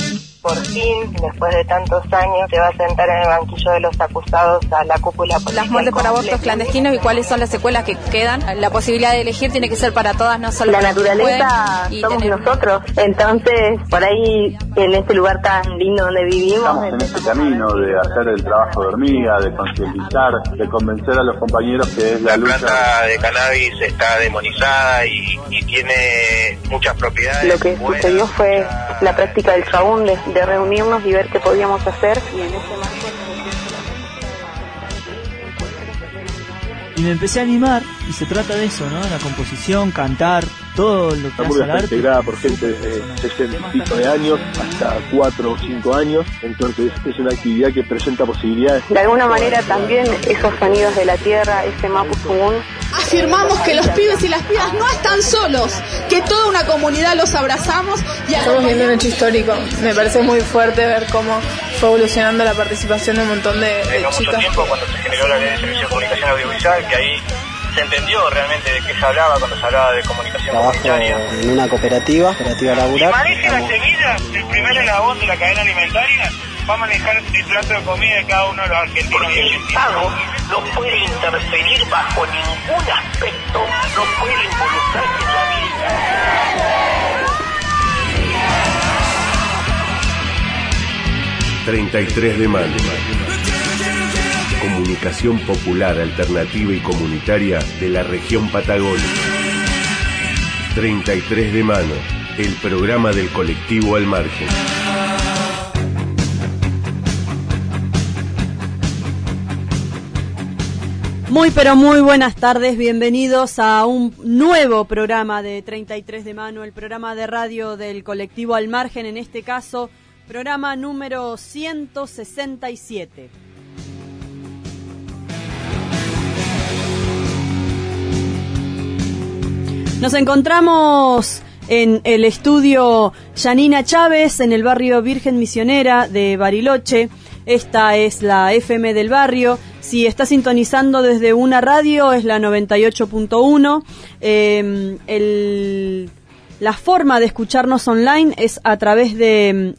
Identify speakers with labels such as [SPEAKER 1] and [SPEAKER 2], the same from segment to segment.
[SPEAKER 1] Por fin, después de tantos años, se va a sentar en el banquillo de los acusados a la cúpula política.
[SPEAKER 2] Las muertes por abortos clandestinos y cuáles son las secuelas que quedan. La posibilidad de elegir tiene que ser para todas, no solo
[SPEAKER 1] la
[SPEAKER 2] para
[SPEAKER 1] naturaleza somos nosotros. Entonces, por ahí, en este lugar tan lindo donde vivimos,
[SPEAKER 3] estamos en este camino de hacer el trabajo de hormiga, de concientizar, de convencer a los compañeros que es la lucha.
[SPEAKER 4] La planta de cannabis está demonizada y tiene muchas propiedades.
[SPEAKER 1] Lo que sucedió fue la práctica del chabún, de reunirnos y ver qué podíamos hacer. Y en ese marco
[SPEAKER 5] y me empecé a animar, y se trata de eso, ¿no? La composición, cantar, todo lo que hace el arte.
[SPEAKER 3] Está integrada por gente de 60 y pico de años hasta 4 o 5 años, entonces es una actividad que presenta posibilidades.
[SPEAKER 1] De alguna manera también esos sonidos de la tierra, ese Mapuzungún.
[SPEAKER 6] Afirmamos que los pibes y las pibas no están solos, que toda una comunidad los abrazamos. Y
[SPEAKER 7] estamos viendo un hecho histórico, me parece muy fuerte ver cómo fue evolucionando la participación de un montón de
[SPEAKER 4] chicas. Mucho tiempo cuando se generó la ley de servicio de comunicación audiovisual, que ahí se entendió realmente de qué se hablaba cuando se hablaba de comunicación comunitaria.
[SPEAKER 8] Trabajo en una cooperativa laboral.
[SPEAKER 4] Si maneja la semilla, el primer eslabón de la cadena alimentaria va a manejar el plato de comida de cada uno de los argentinos.
[SPEAKER 9] Porque el Estado no puede interferir bajo ningún aspecto, no puede involucrarse en la vida.
[SPEAKER 10] 33 de mayo. Comunicación popular, alternativa y comunitaria de la región Patagonia. 33 de mano, el programa del colectivo Al Margen.
[SPEAKER 11] Muy pero muy buenas tardes, bienvenidos a un nuevo programa de 33 de mano, el programa de radio del colectivo Al Margen, en este caso, programa número 167. Nos encontramos en el estudio Yanina Chávez, en el barrio Virgen Misionera de Bariloche. Esta es la FM del barrio. Si está sintonizando desde una radio, es la 98.1. La forma de escucharnos online es a través de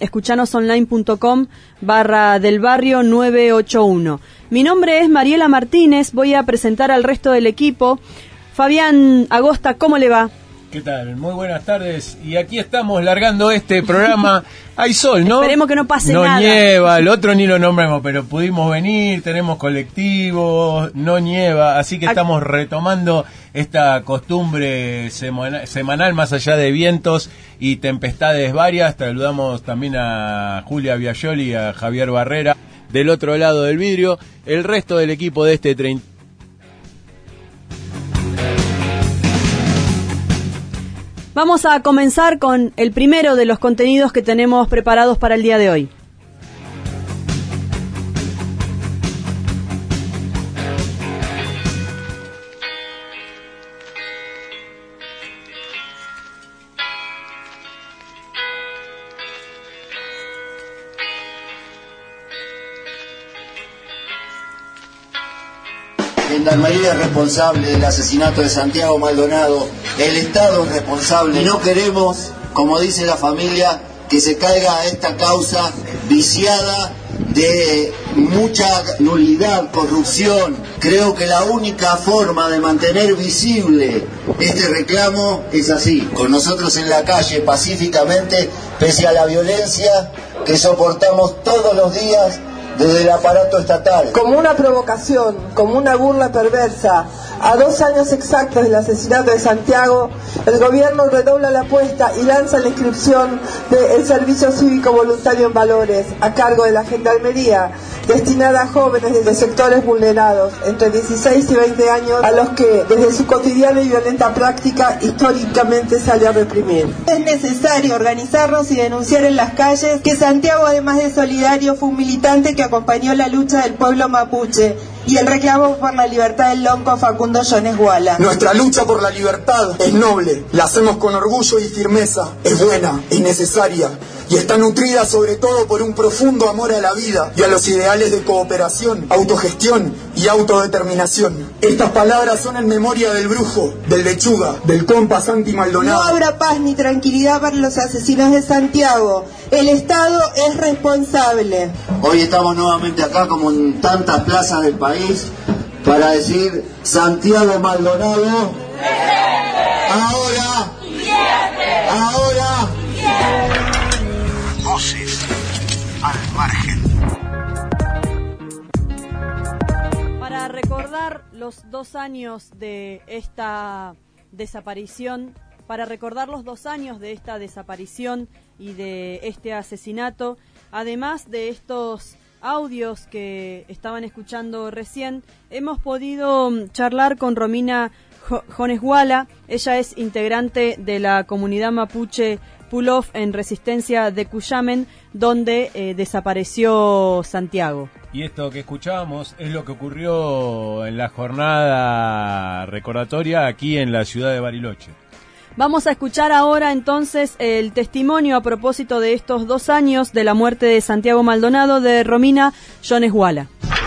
[SPEAKER 11] escuchanosonline.com/del-barrio 981. Mi nombre es Mariela Martínez, voy a presentar al resto del equipo. Fabián Agosta, ¿cómo le va?
[SPEAKER 12] ¿Qué tal? Muy buenas tardes. Y aquí estamos largando este programa. Hay sol, ¿no?
[SPEAKER 11] Esperemos que no pase nada.
[SPEAKER 12] No nieva, el otro ni lo nombramos, pero pudimos venir, tenemos colectivos, no nieva, así que estamos retomando esta costumbre semanal más allá de vientos y tempestades varias. Saludamos también a Julia Biagioli y a Javier Barrera del otro lado del vidrio. El resto del equipo de este 30.
[SPEAKER 11] Vamos a comenzar con el primero de los contenidos que tenemos preparados para el día de hoy.
[SPEAKER 13] Gendarmería es responsable del asesinato de Santiago Maldonado, el Estado es responsable y no queremos, como dice la familia, que se caiga esta causa viciada de mucha nulidad, corrupción. Creo que la única forma de mantener visible este reclamo es así, con nosotros en la calle pacíficamente, pese a la violencia que soportamos todos los días desde el aparato estatal.
[SPEAKER 14] Como una provocación, como una burla perversa, a 2 años exactos del asesinato de Santiago, el gobierno redobla la apuesta y lanza la inscripción del Servicio Cívico Voluntario en Valores, a cargo de la Gendarmería, destinada a jóvenes de sectores vulnerados, entre 16 y 20 años, a los que, desde su cotidiana y violenta práctica, históricamente sale a reprimir.
[SPEAKER 15] Es necesario organizarnos y denunciar en las calles que Santiago, además de solidario, fue un militante que acompañó la lucha del pueblo mapuche y el reclamo por la libertad del lonco Facundo Jones Guala.
[SPEAKER 16] Nuestra lucha por la libertad es noble, la hacemos con orgullo y firmeza, es buena, es necesaria. y está nutrida sobre todo por un profundo amor a la vida y a los ideales de cooperación, autogestión y autodeterminación. Estas palabras son en memoria del brujo, del lechuga, del compa Santi Maldonado.
[SPEAKER 15] No habrá paz ni tranquilidad para los asesinos de Santiago. El Estado es responsable.
[SPEAKER 13] Hoy estamos nuevamente acá, como en tantas plazas del país, para decir: Santiago Maldonado, ahora,
[SPEAKER 9] voces al margen.
[SPEAKER 11] Para recordar los 2 años de esta desaparición, y de este asesinato, además de estos audios que estaban escuchando recién, hemos podido charlar con Romina Jones Huala. Ella es integrante de la comunidad mapuche Pulov en Resistencia de Cuyamen, donde desapareció Santiago.
[SPEAKER 12] Y esto que escuchábamos es lo que ocurrió en la jornada recordatoria aquí en la ciudad de Bariloche.
[SPEAKER 11] Vamos a escuchar ahora entonces el testimonio a propósito de estos 2 años de la muerte de Santiago Maldonado de Romina Jones Huala.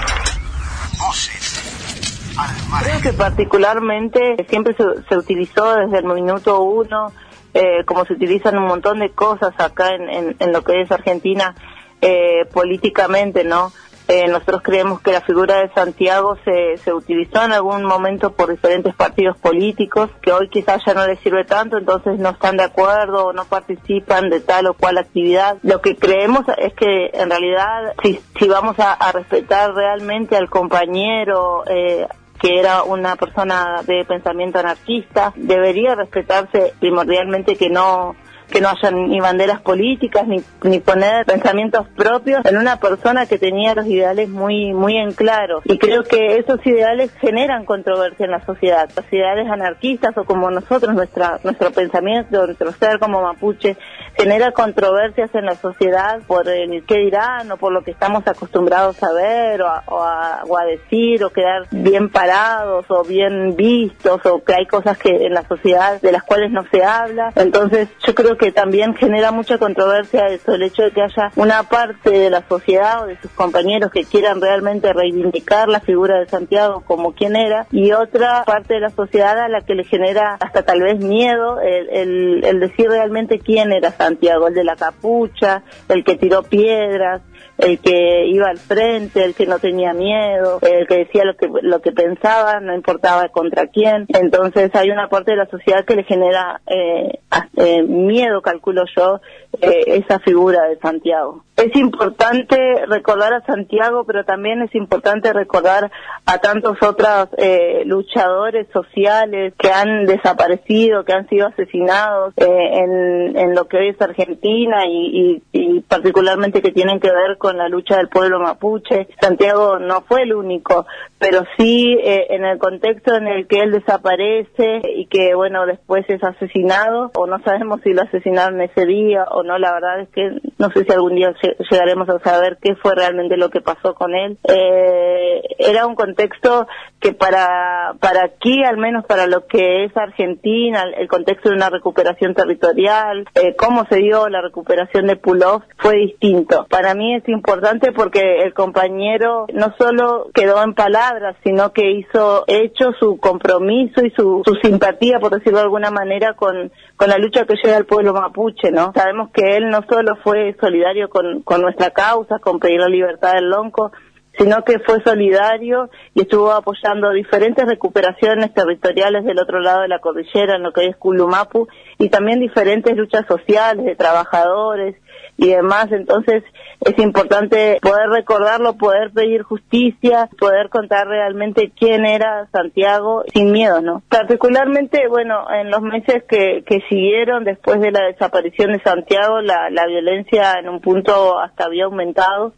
[SPEAKER 1] Creo que particularmente siempre se utilizó desde el minuto 1, como se utilizan un montón de cosas acá en lo que es Argentina políticamente, ¿no? Nosotros creemos que la figura de Santiago se utilizó en algún momento por diferentes partidos políticos, que hoy quizás ya no les sirve tanto, entonces no están de acuerdo o no participan de tal o cual actividad. Lo que creemos es que en realidad si vamos a respetar realmente al compañero, que era una persona de pensamiento anarquista, debería respetarse primordialmente que no haya ni banderas políticas, ni poner pensamientos propios en una persona que tenía los ideales muy muy en claro. Y creo que esos ideales generan controversia en la sociedad. Los ideales anarquistas, o como nosotros, nuestro pensamiento, nuestro ser como mapuche, genera controversias en la sociedad por el qué dirán, o por lo que estamos acostumbrados a ver, o a decir, o quedar bien parados, o bien vistos, o que hay cosas que en la sociedad de las cuales no se habla. Entonces yo creo que también genera mucha controversia eso, el hecho de que haya una parte de la sociedad o de sus compañeros que quieran realmente reivindicar la figura de Santiago como quien era, y otra parte de la sociedad a la que le genera hasta tal vez miedo el decir realmente quién era Santiago, el de la capucha, el que tiró piedras, el que iba al frente, el que no tenía miedo, el que decía lo que pensaba, no importaba contra quién. Entonces hay una parte de la sociedad que le genera miedo, calculo yo, esa figura de Santiago. Es importante recordar a Santiago, pero también es importante recordar a tantos otros luchadores sociales que han desaparecido, que han sido asesinados en lo que hoy es Argentina, y particularmente que tienen que ver con la lucha del pueblo mapuche. Santiago no fue el único, pero sí en el contexto en el que él desaparece y que, bueno, después es asesinado, o no sabemos si lo asesinaron ese día o no. La verdad es que no sé si algún día llegaremos a saber qué fue realmente lo que pasó con él. Era un contexto que para aquí, al menos para lo que es Argentina, el contexto de una recuperación territorial, cómo se dio la recuperación de Pulov, fue distinto. Para mí es importante porque el compañero no solo quedó en palabras, sino que hizo hecho su compromiso y su simpatía, por decirlo de alguna manera, con la lucha que lleva el pueblo mapuche, ¿no? Sabemos que él no solo fue solidario con nuestra causa, con pedir la libertad del Lonco, sino que fue solidario y estuvo apoyando diferentes recuperaciones territoriales del otro lado de la cordillera, en lo que hoy es Culumapu, y también diferentes luchas sociales de trabajadores y demás. Entonces es importante poder recordarlo, poder pedir justicia, poder contar realmente quién era Santiago sin miedo, ¿no? Particularmente, bueno, en los meses que siguieron después de la desaparición de Santiago, la violencia en un punto hasta había aumentado.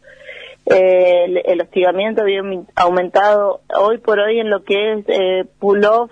[SPEAKER 1] El hostigamiento había aumentado. Hoy por hoy en lo que es Pulov,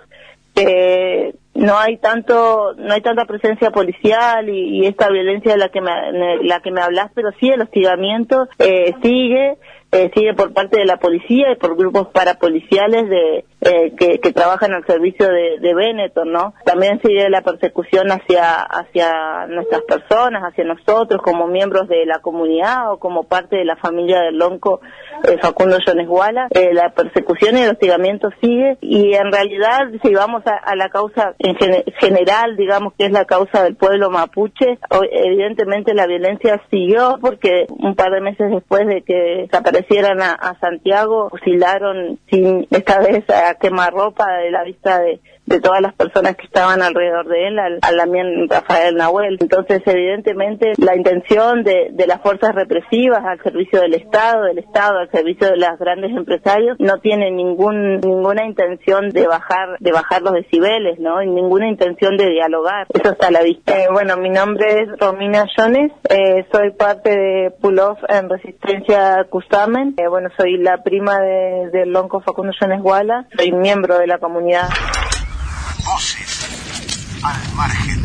[SPEAKER 1] no hay tanta presencia policial y esta violencia de la que me hablas, pero sí el hostigamiento sigue. sigue por parte de la policía y por grupos parapoliciales que trabajan al servicio de Benetton, ¿no? También sigue la persecución hacia nuestras personas, hacia nosotros como miembros de la comunidad o como parte de la familia del lonco Facundo Jones Guala. La persecución y el hostigamiento sigue, y en realidad, si vamos a la causa en general, digamos que es la causa del pueblo mapuche, evidentemente la violencia siguió, porque un par de meses después de que desaparecieran a Santiago, fusilaron sin esta vez a quemarropa de la vista de todas las personas que estaban alrededor de él, al Damián Rafael Nahuel. Entonces, evidentemente, la intención de las fuerzas represivas al servicio del Estado al servicio de los grandes empresarios, no tiene ninguna intención de bajar los decibeles, ¿no? Y ninguna intención de dialogar. Eso está a la vista. Bueno, mi nombre es Romina Jones, soy parte de Pull-Off en Resistencia Custamen. Bueno, soy la prima del lonco Facundo Jones Guala, soy miembro de la comunidad.
[SPEAKER 10] Voces al margen.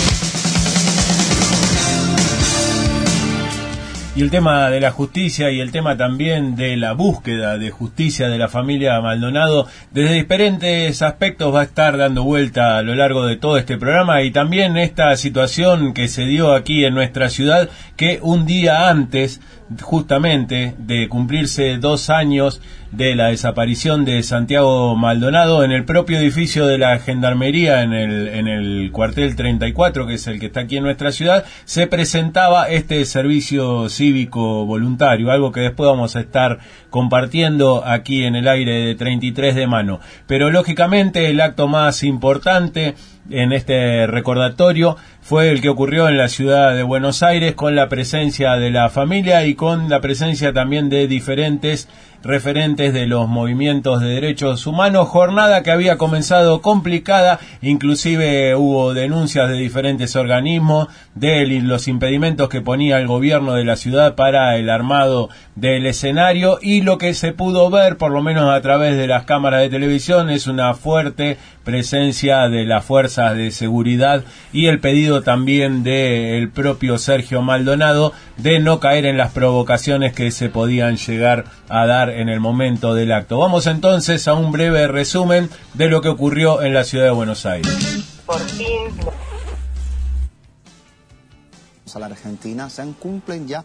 [SPEAKER 12] Y el tema de la justicia y el tema también de la búsqueda de justicia de la familia Maldonado desde diferentes aspectos va a estar dando vuelta a lo largo de todo este programa, y también esta situación que se dio aquí en nuestra ciudad, que un día antes justamente de cumplirse 2 años de la desaparición de Santiago Maldonado, en el propio edificio de la Gendarmería, en el cuartel 34, que es el que está aquí en nuestra ciudad, se presentaba este servicio cívico voluntario, algo que después vamos a estar compartiendo aquí en el aire de 33 de mano. Pero lógicamente el acto más importante en este recordatorio fue el que ocurrió en la ciudad de Buenos Aires, con la presencia de la familia y con la presencia también de diferentes referentes de los movimientos de derechos humanos. Jornada que había comenzado complicada, inclusive hubo denuncias de diferentes organismos de los impedimentos que ponía el gobierno de la ciudad para el armado del escenario, y lo que se pudo ver, por lo menos a través de las cámaras de televisión, es una fuerte presencia de las fuerzas de seguridad y el pedido también del propio Sergio Maldonado de no caer en las provocaciones que se podían llegar a dar en el momento del acto. Vamos entonces a un breve resumen de lo que ocurrió en la ciudad de Buenos Aires.
[SPEAKER 1] Por fin.
[SPEAKER 17] A la Argentina se cumplen ya.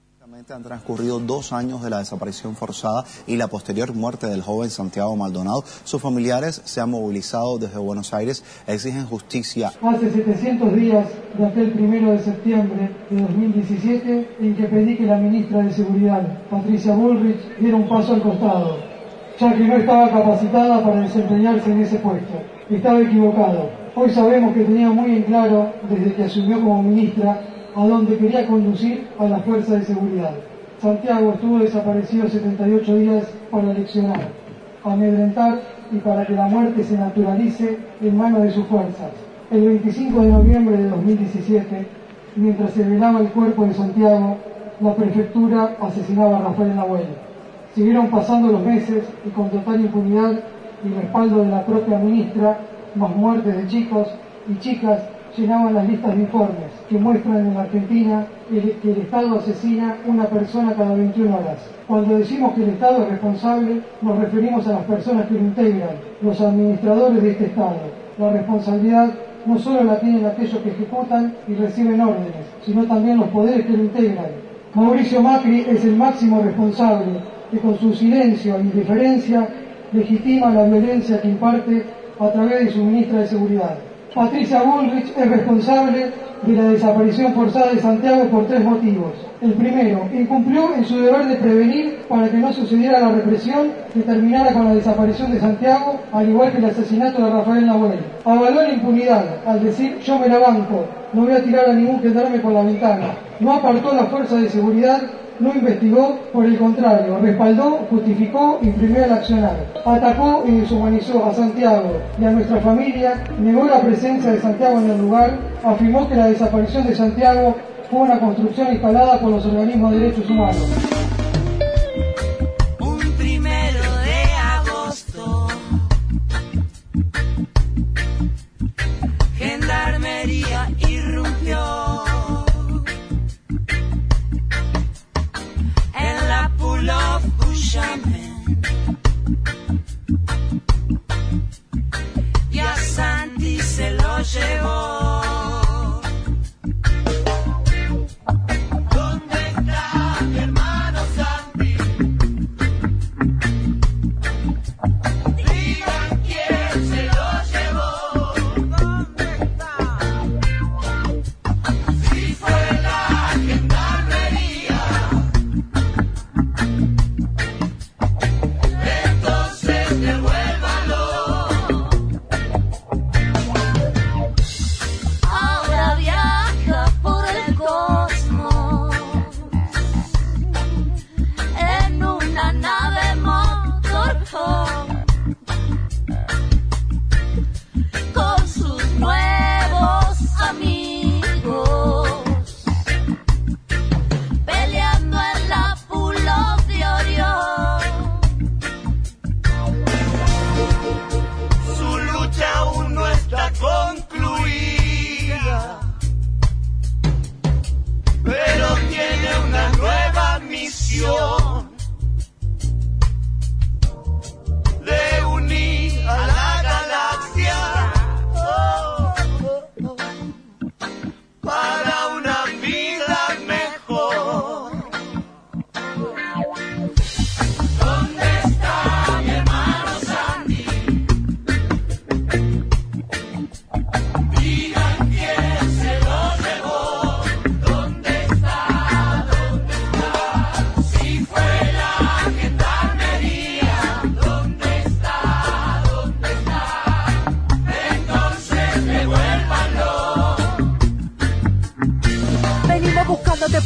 [SPEAKER 17] Han transcurrido 2 años de la desaparición forzada y la posterior muerte del joven Santiago Maldonado. Sus familiares se han movilizado desde Buenos Aires, exigen justicia.
[SPEAKER 18] Hace 700 días de aquel 1 de septiembre de 2017 en que pedí que la ministra de Seguridad, Patricia Bullrich, diera un paso al costado, ya que no estaba capacitada para desempeñarse en ese puesto. Estaba equivocado. Hoy sabemos que tenía muy en claro, desde que asumió como ministra, a donde quería conducir a la fuerza de seguridad. Santiago estuvo desaparecido 78 días para leccionar, amedrentar y para que la muerte se naturalice en manos de sus fuerzas. El 25 de noviembre de 2017, mientras se velaba el cuerpo de Santiago, la prefectura asesinaba a Rafael Nahuel. Siguieron pasando los meses y con total impunidad y respaldo de la propia ministra, más muertes de chicos y chicas llenaban las listas de informes que muestran en la Argentina que el Estado asesina una persona cada 21 horas. Cuando decimos que el Estado es responsable, nos referimos a las personas que lo integran, los administradores de este Estado. La responsabilidad no solo la tienen aquellos que ejecutan y reciben órdenes, sino también los poderes que lo integran. Mauricio Macri es el máximo responsable que con su silencio e indiferencia legitima la violencia que imparte a través de su ministra de Seguridad. Patricia Bullrich es responsable de la desaparición forzada de Santiago por 3 motivos. El primero, incumplió en su deber de prevenir para que no sucediera la represión que terminara con la desaparición de Santiago, al igual que el asesinato de Rafael Nahuel. Avaló la impunidad al decir yo me la banco, no voy a tirar a ningún gendarme por la ventana. No apartó a la fuerza de seguridad, no investigó, por el contrario, respaldó, justificó, imprimió el accionar. Atacó y deshumanizó a Santiago y a nuestra familia, negó la presencia de Santiago en el lugar, afirmó que la desaparición de Santiago fue una construcción instalada por los organismos de derechos humanos.
[SPEAKER 19] Un 1 de agosto, Gendarmería irrumpió en la Pull-Off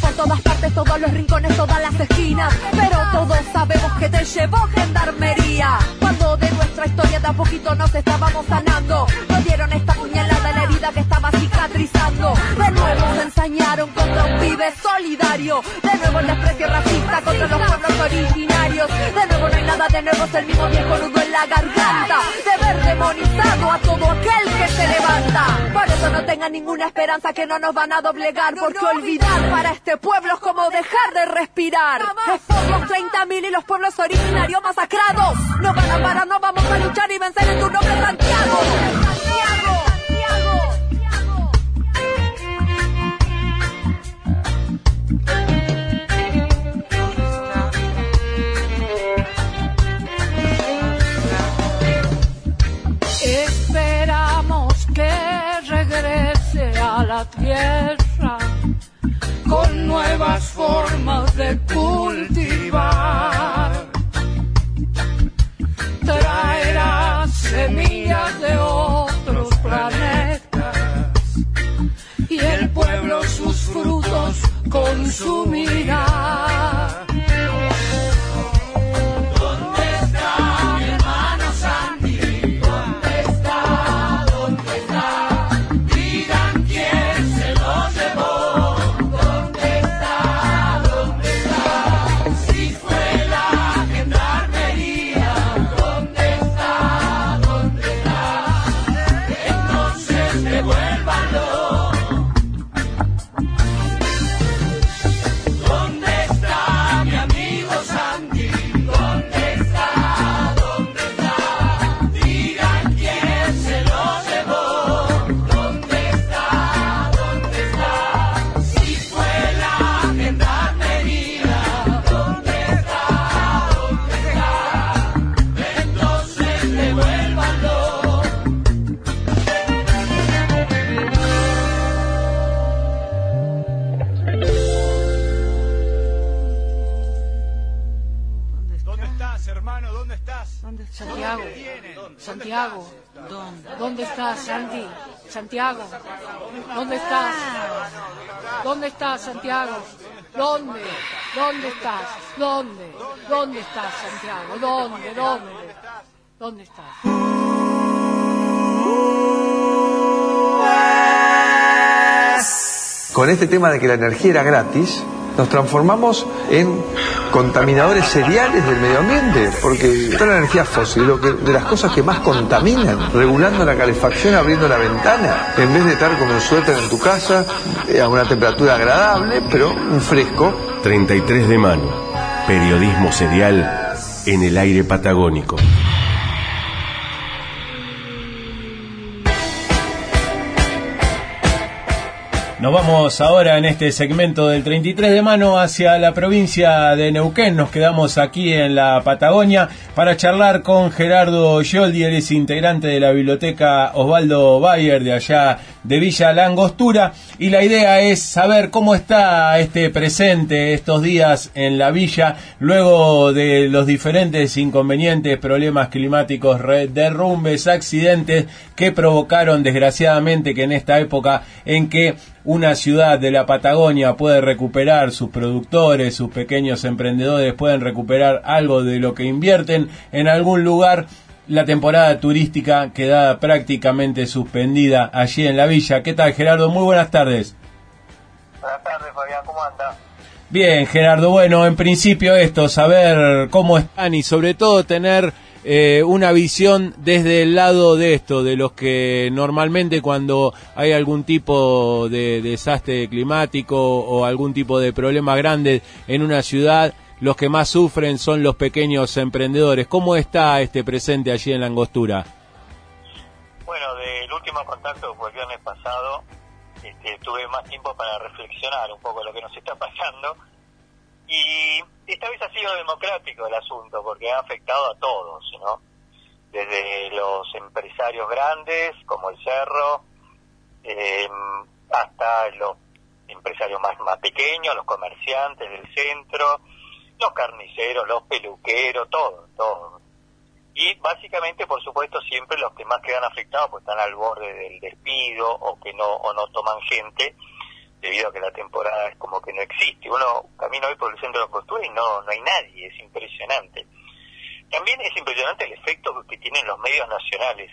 [SPEAKER 20] por todas partes, todos los rincones, todas las esquinas. Pero todos sabemos que te llevó gendarmería. Cuando de nuestra historia de a poquito nos estábamos sanando, nos dieron esta puñalada en la herida que estaba cicatrizando. De nuevo se ensañaron contra un pibe solidario. De nuevo el desprecio racista contra los pueblos originarios. De nuevo no hay nada de nuevo, es el mismo viejo nudo en la garganta de ver demonizado a todo aquel que se levanta. Por eso no tengan ninguna esperanza que no nos van a doblegar, porque olvidar para este pueblo es como dejar de respirar. Es por los 30.000 y los pueblos originarios masacrados. No van a parar, no vamos a luchar y vencer en tu nombre, Santiago. Santiago.
[SPEAKER 19] Esperamos que regrese a la tierra con nuevas formas de cultivar. Traerá semillas de otros planetas y el pueblo sus frutos consumirá.
[SPEAKER 20] Santiago, ¿dónde estás, Santi? Santiago, ¿dónde estás? ¿Dónde estás, Santiago? ¿Dónde? ¿Dónde estás? ¿Dónde? ¿Dónde estás, Santiago? ¿Dónde? ¿Dónde? ¿Dónde estás?
[SPEAKER 21] Con este tema de que la energía era gratis, nos transformamos en contaminadores seriales del medio ambiente, porque toda la energía fósil, de las cosas que más contaminan, regulando la calefacción, abriendo la ventana, en vez de estar con un suéter en tu casa, a una temperatura agradable, pero un fresco.
[SPEAKER 10] 33 de mano, periodismo serial en el aire patagónico.
[SPEAKER 12] Nos vamos ahora en este segmento del 33 de mano hacia la provincia de Neuquén. Nos quedamos aquí en la Patagonia para charlar con Gerardo Yoldi. Él es integrante de la biblioteca Osvaldo Bayer de allá de Villa La Angostura. Y la idea es saber cómo está este presente estos días en la villa, luego de los diferentes inconvenientes, problemas climáticos, derrumbes, accidentes que provocaron desgraciadamente que en esta época en que una ciudad de la Patagonia puede recuperar sus productores, sus pequeños emprendedores pueden recuperar algo de lo que invierten en algún lugar, la temporada turística queda prácticamente suspendida allí en la villa. ¿Qué tal, Gerardo? Muy buenas tardes.
[SPEAKER 4] Buenas tardes, Fabián, ¿cómo anda?
[SPEAKER 12] Bien, Gerardo, bueno, en principio esto, saber cómo están y sobre todo tener una visión desde el lado de esto, de los que normalmente cuando hay algún tipo de desastre climático o algún tipo de problema grande en una ciudad, los que más sufren son los pequeños emprendedores. ¿Cómo está este presente allí en La Angostura?
[SPEAKER 4] Bueno, del último contacto que fue el viernes pasado, tuve más tiempo para reflexionar un poco lo que nos está pasando. Y esta vez ha sido democrático el asunto, porque ha afectado a todos, ¿no? Desde los empresarios grandes, como el Cerro, hasta los empresarios más pequeños, los comerciantes del centro, los carniceros, los peluqueros, todo. Y básicamente, por supuesto, siempre los que más quedan afectados, pues están al borde del despido o no toman gente, debido a que la temporada es como que no existe. Uno camina hoy por el centro de Angostura y no hay nadie, es impresionante. También es impresionante el efecto que tienen los medios nacionales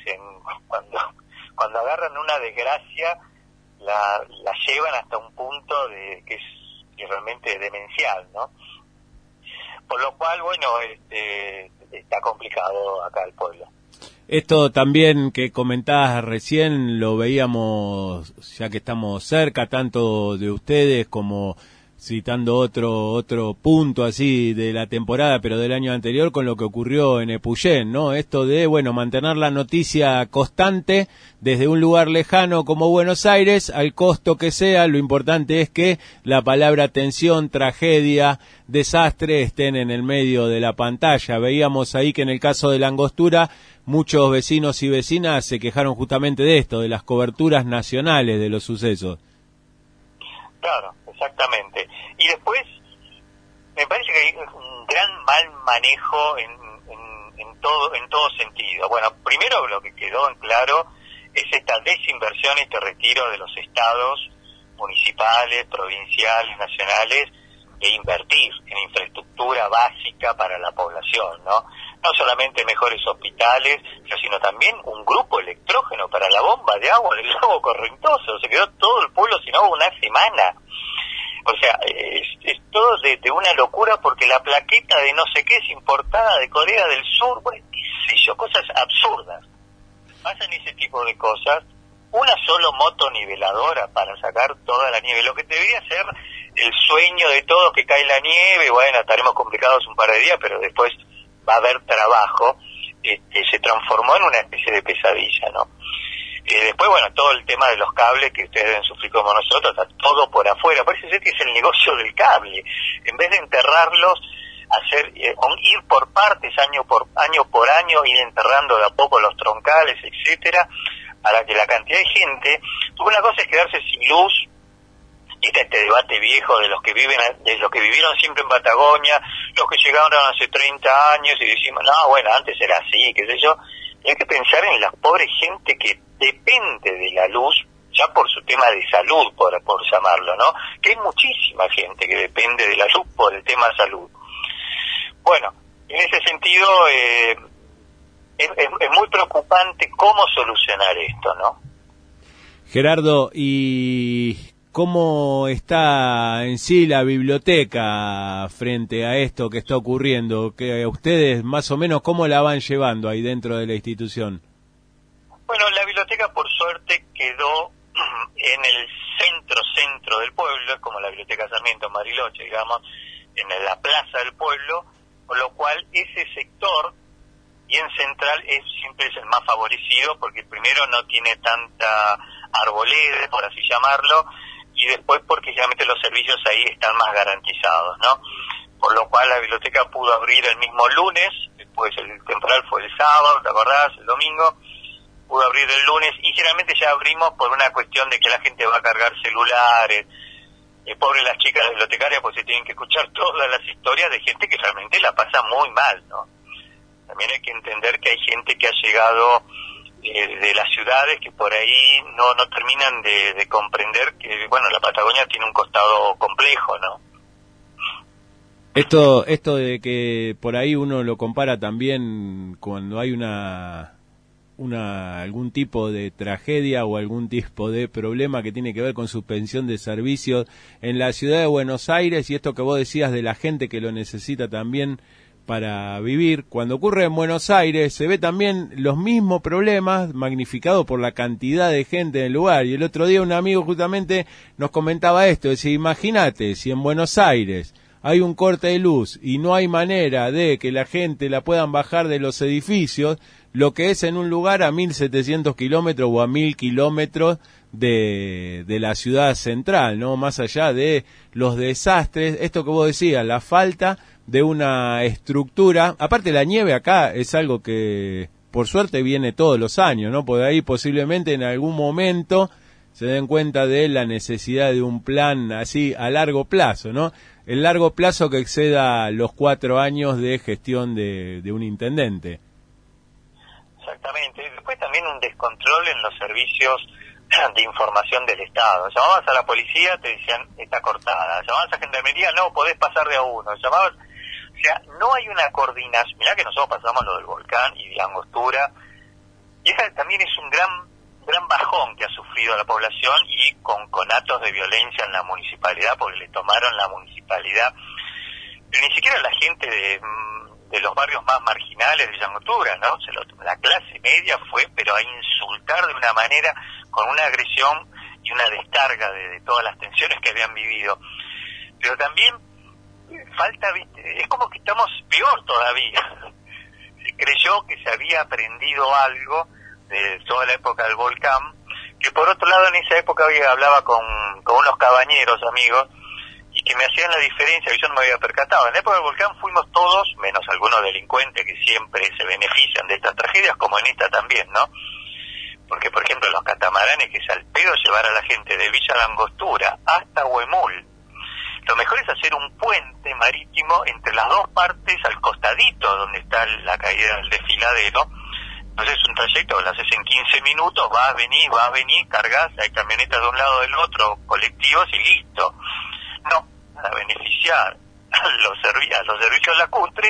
[SPEAKER 4] cuando agarran una desgracia, la llevan hasta un punto de que es realmente demencial, ¿no? Por lo cual, bueno, está complicado acá el pueblo.
[SPEAKER 12] Esto también que comentabas recién lo veíamos, ya que estamos cerca tanto de ustedes como citando otro punto así de la temporada, pero del año anterior, con lo que ocurrió en Epuyén, ¿no? Esto de, bueno, mantener la noticia constante desde un lugar lejano como Buenos Aires, al costo que sea. Lo importante es que la palabra tensión, tragedia, desastre estén en el medio de la pantalla. Veíamos ahí que en el caso de la Angostura, muchos vecinos y vecinas se quejaron justamente de esto, de las coberturas nacionales de los sucesos.
[SPEAKER 4] Claro, exactamente. Y después, me parece que hay un gran mal manejo en todo sentido. Bueno, primero lo que quedó en claro es esta desinversión, este retiro de los estados municipales, provinciales, nacionales, de invertir en infraestructura básica para la población, ¿no? No solamente mejores hospitales, sino también un grupo electrógeno para la bomba de agua del lago Correntoso. Se quedó todo el pueblo sin agua una semana. O sea, es todo de una locura, porque la plaqueta de no sé qué es importada de Corea del Sur, bueno, qué sé yo, cosas absurdas. Pasan ese tipo de cosas, una solo motoniveladora para sacar toda la nieve, lo que debería ser el sueño de todos, que cae la nieve, bueno, estaremos complicados un par de días, pero después va a haber trabajo, se transformó en una especie de pesadilla, ¿no? Después, bueno, todo el tema de los cables que ustedes deben sufrir como nosotros, está todo por afuera. Parece ser que es el negocio del cable. En vez de enterrarlos, ir por partes, año por año, ir enterrando de a poco los troncales, etcétera, para que la cantidad de gente... Una cosa es quedarse sin luz, y está este debate viejo de los que vivieron siempre en Patagonia, los que llegaron hace 30 años y decimos, no, bueno, antes era así, qué sé yo. Hay que pensar en la pobre gente que depende de la luz, ya por su tema de salud, por llamarlo, ¿no? Que hay muchísima gente que depende de la luz por el tema de salud. Bueno, en ese sentido, es muy preocupante cómo solucionar esto, ¿no?
[SPEAKER 12] Gerardo, ¿y cómo está en sí la biblioteca frente a esto que está ocurriendo? Que ustedes más o menos, ¿cómo la van llevando ahí dentro de la institución?
[SPEAKER 4] Bueno, la biblioteca por suerte quedó en el centro del pueblo, es como la Biblioteca Sarmiento en Bariloche, digamos, en la plaza del pueblo, con lo cual ese sector bien central siempre es el más favorecido, porque primero no tiene tanta arboleda, por así llamarlo, y después porque generalmente los servicios ahí están más garantizados, ¿no? Por lo cual la biblioteca pudo abrir el mismo lunes, después el temporal fue el sábado, ¿te acordás? El domingo, pudo abrir el lunes, y generalmente ya abrimos por una cuestión de que la gente va a cargar celulares, pobre las chicas bibliotecarias, pues se tienen que escuchar todas las historias de gente que realmente la pasa muy mal, ¿no? También hay que entender que hay gente que ha llegado de las ciudades que por ahí no terminan de comprender que, bueno, la Patagonia tiene un costado complejo, ¿no?
[SPEAKER 12] Esto de que por ahí uno lo compara también cuando hay algún tipo de tragedia o algún tipo de problema que tiene que ver con suspensión de servicios en la ciudad de Buenos Aires, y esto que vos decías de la gente que lo necesita también para vivir. Cuando ocurre en Buenos Aires se ve también los mismos problemas magnificados por la cantidad de gente en el lugar, y el otro día un amigo justamente nos comentaba esto, decía, imagínate si en Buenos Aires hay un corte de luz y no hay manera de que la gente la puedan bajar de los edificios, lo que es en un lugar a 1.700 kilómetros o a 1.000 kilómetros de la ciudad central, ¿no? Más allá de los desastres, esto que vos decías, la falta de una estructura. Aparte, la nieve acá es algo que por suerte viene todos los años, ¿no? Por ahí posiblemente en algún momento se den cuenta de la necesidad de un plan así a largo plazo, ¿no? El largo plazo que exceda los 4 años de gestión de un intendente.
[SPEAKER 4] Exactamente. Después también un descontrol en los servicios de información del Estado. Llamabas a la policía, te decían, está cortada. Llamabas a Gendarmería, no, podés pasar de a uno. Llamabas, o sea, no hay una coordinación. Mirá que nosotros pasamos lo del volcán y de Angostura, y esa también es un gran bajón que ha sufrido la población, y con conatos de violencia en la municipalidad, porque le tomaron la municipalidad. Pero ni siquiera la gente de los barrios más marginales de Villa Angostura, ¿no? La clase media fue, pero a insultar de una manera, con una agresión y una descarga de todas las tensiones que habían vivido. Pero también falta, es como que estamos peor todavía. Se creyó que se había aprendido algo de toda la época del volcán, que por otro lado en esa época hablaba con unos cabañeros amigos, y que me hacían la diferencia, que yo no me había percatado. En la época del volcán fuimos todos, menos algunos delincuentes que siempre se benefician de estas tragedias, como en esta también, ¿no? Porque, por ejemplo, los catamaranes, que es al pedo llevar a la gente de Villa Langostura hasta Huemul. Lo mejor es hacer un puente marítimo entre las dos partes, al costadito donde está la caída del desfiladero. Entonces es un trayecto, lo haces en 15 minutos, va a venir, cargas, hay camionetas de un lado del otro, colectivos y listo. No, para beneficiar a los servicios lacustres,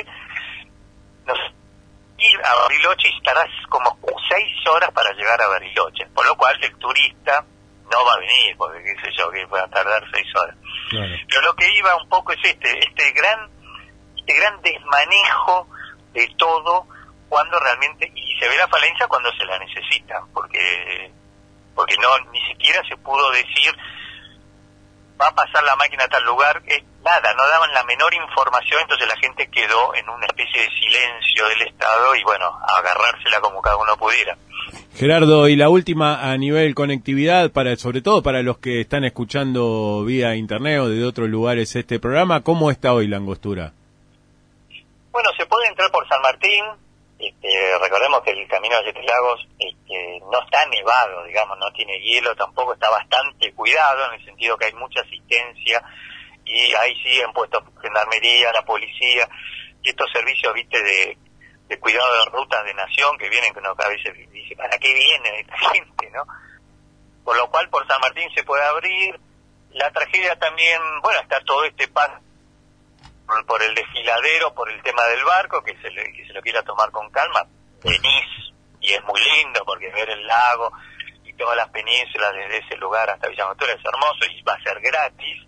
[SPEAKER 4] ir a Bariloche y estarás como 6 horas para llegar a Bariloche, por lo cual el turista no va a venir, porque qué sé yo, que va a tardar 6 horas. Claro. Pero lo que iba un poco es este gran desmanejo de todo, cuando realmente, y se ve la falencia cuando se la necesita, porque no, ni siquiera se pudo decir va a pasar la máquina a tal lugar, nada, no daban la menor información, entonces la gente quedó en una especie de silencio del Estado y bueno, a agarrársela como cada uno pudiera.
[SPEAKER 12] Gerardo, y la última a nivel conectividad, sobre todo para los que están escuchando vía internet o de otros lugares este programa, ¿cómo está hoy la Angostura?
[SPEAKER 4] Bueno, se puede entrar por San Martín. Recordemos que el camino de 7 Lagos no está nevado, digamos, no tiene hielo, tampoco está bastante cuidado, en el sentido que hay mucha asistencia, y ahí sí han puesto Gendarmería, la policía, y estos servicios, viste, de cuidado de rutas de nación, que vienen, que uno a veces dice, ¿para qué viene esta gente, no? Por lo cual por San Martín se puede abrir. La tragedia también, bueno, está todo este paso por el desfiladero, por el tema del barco, que se lo quiera tomar con calma. Venís, y es muy lindo, porque ver el lago y todas las penínsulas desde ese lugar hasta Villa Angostura es hermoso, y va a ser gratis.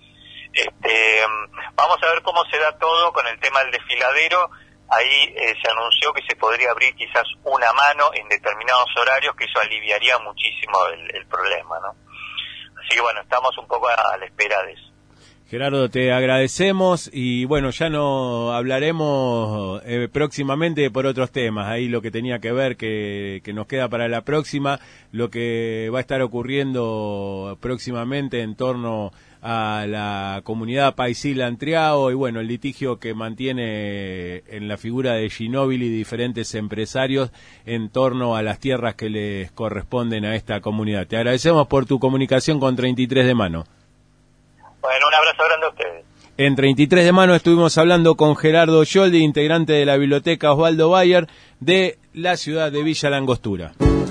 [SPEAKER 4] Vamos a ver cómo se da todo con el tema del desfiladero. Ahí se anunció que se podría abrir quizás una mano en determinados horarios, que eso aliviaría muchísimo el problema, ¿no? Así que bueno, estamos un poco a la espera de eso.
[SPEAKER 12] Gerardo, te agradecemos y bueno, ya no hablaremos próximamente por otros temas. Ahí lo que tenía que ver, que nos queda para la próxima, lo que va a estar ocurriendo próximamente en torno a la comunidad Paisí Lantriao y bueno, el litigio que mantiene en la figura de Ginóbili y diferentes empresarios en torno a las tierras que les corresponden a esta comunidad. Te agradecemos por tu comunicación con 33 de Mano.
[SPEAKER 4] Bueno, un abrazo grande a ustedes.
[SPEAKER 12] En 33 de Mano estuvimos hablando con Gerardo Yoldi, integrante de la Biblioteca Osvaldo Bayer de la ciudad de Villa Langostura.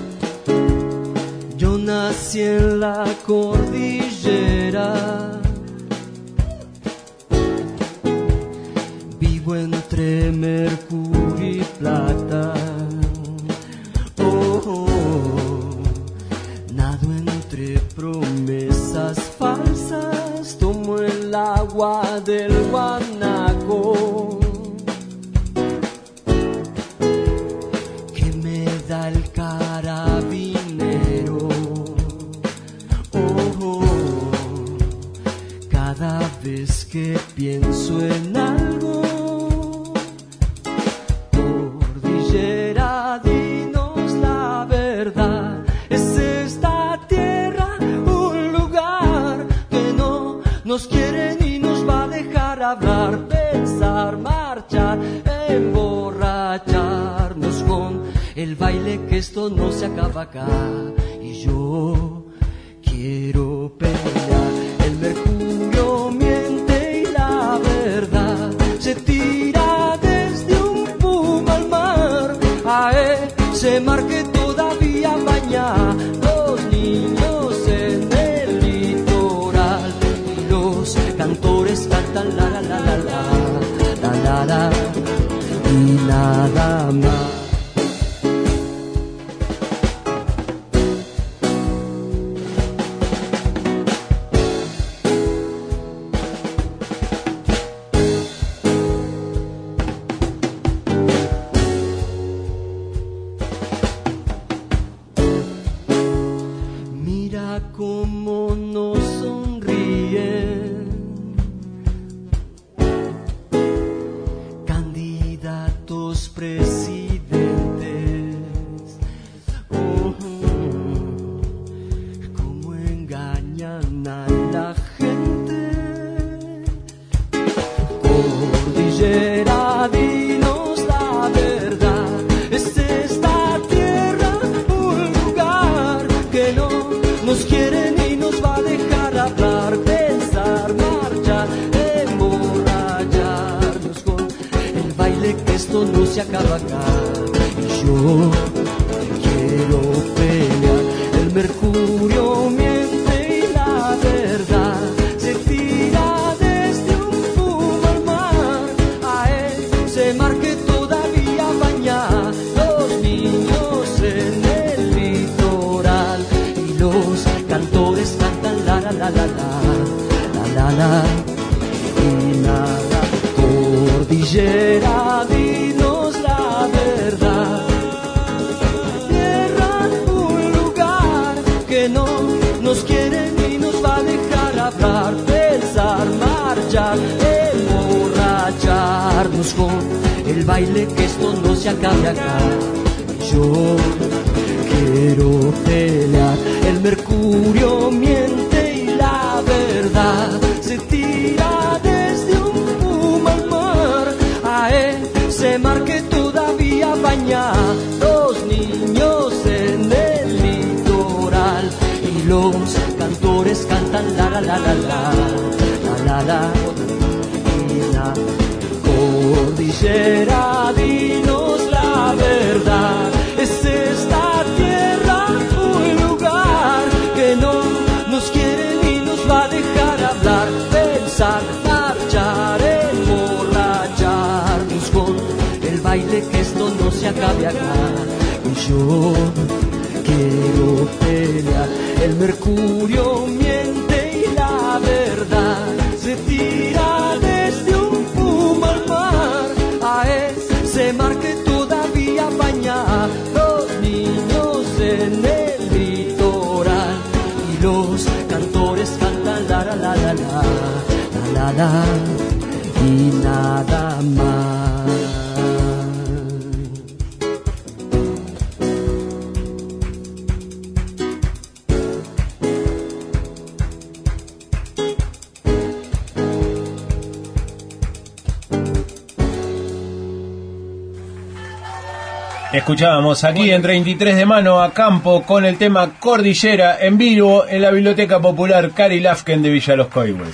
[SPEAKER 2] Yo nací en la cordillera, vivo entre Mercurio y Plata, nado entre promesas falsas, tomo el agua del Guanaco, que me da el carabinero. Cada vez que pienso en algo, cordillera, dinos la verdad. ¿Es esta tierra un lugar que no nos quiere ni nos va a dejar hablar, pensar, marchar, emborracharnos con el baile, que esto no se acaba acá? Y yo quiero pelear. El mercurio miente y la verdad se tira desde un puma al mar, a ese mar que todavía baña los niños la la la la la la la y nada más. Cómo nos sonríen candidatos presidentes, cómo engañan a la gente. Cordillera, dinos la verdad, ¿es esta tierra un lugar que no nos quieren y nos va a dejar hablar, pensar, marchar, emborracharnos con el baile, que esto no se acaba acá? Y yo quiero pelear. El mercurio miente y la verdad se tira desde un puma al mar. A ese mar que todavía baña los niños en el litoral. Los cantores cantan la la la la la la la y nada. Cordillera, dinos la verdad, tierra, un lugar que no nos quiere ni nos va a dejar hablar, pensar, marchar, emborracharnos con el baile, que esto no se acabe acá. Yo quiero pelear. El mercurio miente y la verdad se tira desde un puma al mar. A ese mar que todavía baña los niños en el litoral. Y los cantores cantan la la la la la la la la y la cordillera, dinos la verdad, es esta tierra un lugar que no nos quiere ni nos va a dejar hablar, pensar, marchar, emborracharnos con el baile, que esto no se acabe acá. Y yo quiero pelear. El mercurio miente y la verdad se tira desde un puma al mar. A ese mar que todavía baña los niños en el litoral. Y los cantores cantan la la la la la la la la y nada más.
[SPEAKER 12] Escuchábamos aquí en 33 de mano a Campo con el tema Cordillera en vivo en la Biblioteca Popular Cari Lafken de Villa Los Coihues.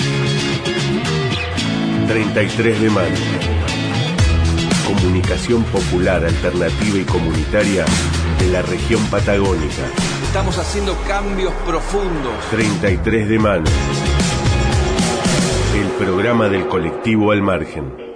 [SPEAKER 10] 33 de mano. Comunicación popular, alternativa y comunitaria de la región patagónica.
[SPEAKER 21] Estamos haciendo cambios profundos.
[SPEAKER 10] 33 de mano. El programa del colectivo Al Margen.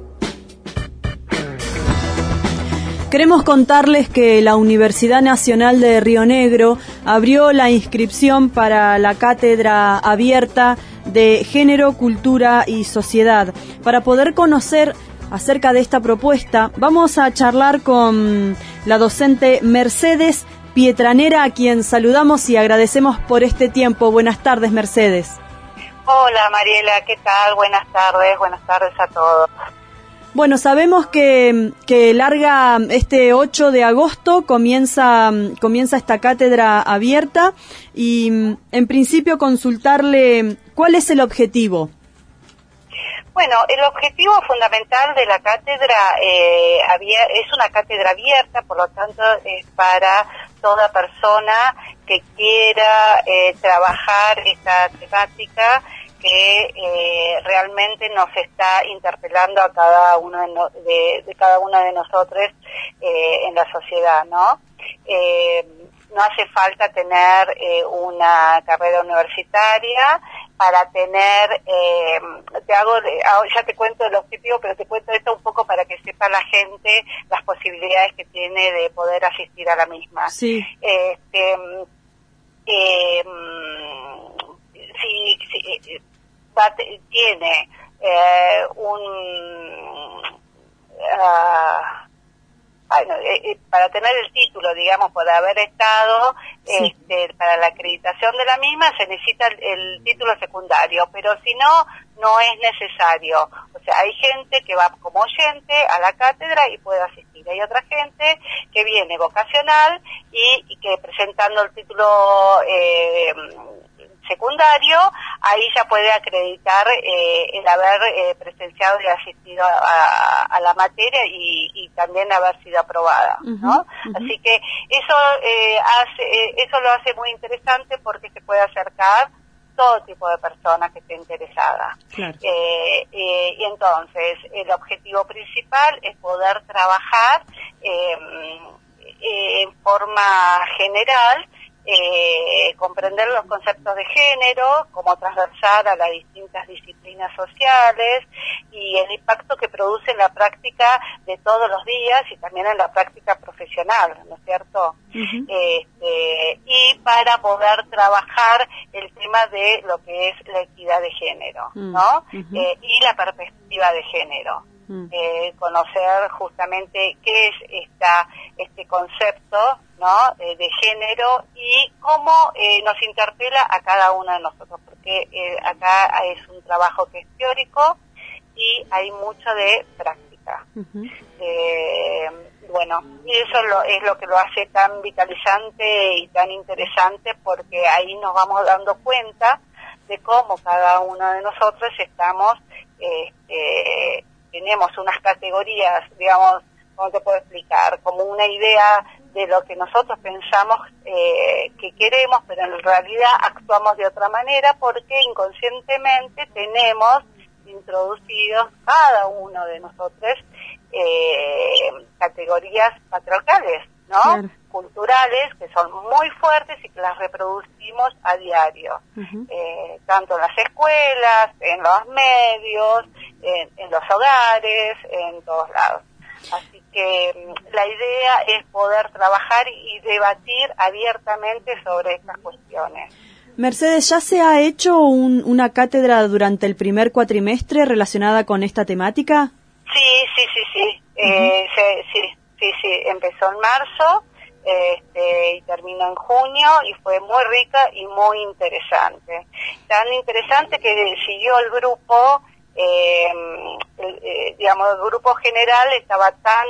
[SPEAKER 11] Queremos contarles que la Universidad Nacional de Río Negro abrió la inscripción para la cátedra abierta de Género, Cultura y Sociedad. Para poder conocer acerca de esta propuesta, vamos a charlar con la docente Mercedes Pietranera, a quien saludamos y agradecemos por este tiempo. Buenas tardes, Mercedes.
[SPEAKER 1] Hola, Mariela, ¿qué tal? Buenas tardes a todos.
[SPEAKER 11] Bueno, sabemos que larga este 8 de agosto comienza esta cátedra abierta y en principio consultarle cuál es el objetivo.
[SPEAKER 1] Bueno, el objetivo fundamental de la cátedra es una cátedra abierta, por lo tanto es para toda persona que quiera trabajar esta temática que realmente nos está interpelando a cada uno de cada uno de nosotros en la sociedad, ¿no? No hace falta tener una carrera universitaria para tener, ya te cuento el objetivo, pero te cuento esto un poco para que sepa la gente las posibilidades que tiene de poder asistir a la misma.
[SPEAKER 11] Sí.
[SPEAKER 1] Tiene para tener el título, digamos, por haber estado, sí, para la acreditación de la misma se necesita el título secundario, pero si no, no es necesario. O sea, hay gente que va como oyente a la cátedra y puede asistir. Hay otra gente que viene vocacional y que presentando el título secundario, ahí ya puede acreditar el haber presenciado y asistido a la materia y también haber sido aprobada, ¿no? Así que eso eso lo hace muy interesante porque se puede acercar todo tipo de personas que esté interesada. Claro. Y entonces el objetivo principal es poder trabajar en forma general, comprender los conceptos de género como transversal a las distintas disciplinas sociales y el impacto que produce en la práctica de todos los días y también en la práctica profesional, ¿no es cierto? Y para poder trabajar el tema de lo que es la equidad de género, ¿no? Y la perspectiva de género. Conocer justamente qué es este concepto, ¿no? De género y cómo nos interpela a cada uno de nosotros, porque acá es un trabajo que es teórico y hay mucho de práctica. Bueno, y eso es lo que lo hace tan vitalizante y tan interesante, porque ahí nos vamos dando cuenta de cómo cada uno de nosotros estamos tenemos unas categorías, digamos, ¿cómo te puedo explicar? Como una idea de lo que nosotros pensamos que queremos, pero en realidad actuamos de otra manera porque inconscientemente tenemos introducidos cada uno de nosotros categorías patriarcales, ¿no? Claro. Culturales, que son muy fuertes y que las reproducimos a diario, tanto en las escuelas, en los medios, en los hogares, en todos lados. Así que la idea es poder trabajar y debatir abiertamente sobre estas cuestiones.
[SPEAKER 11] Mercedes, ¿ya se ha hecho una cátedra durante el primer cuatrimestre relacionada con esta temática?
[SPEAKER 1] Sí. Sí, empezó en marzo y terminó en junio y fue muy rica y muy interesante. Tan interesante que siguió el grupo, digamos, el grupo general estaba tan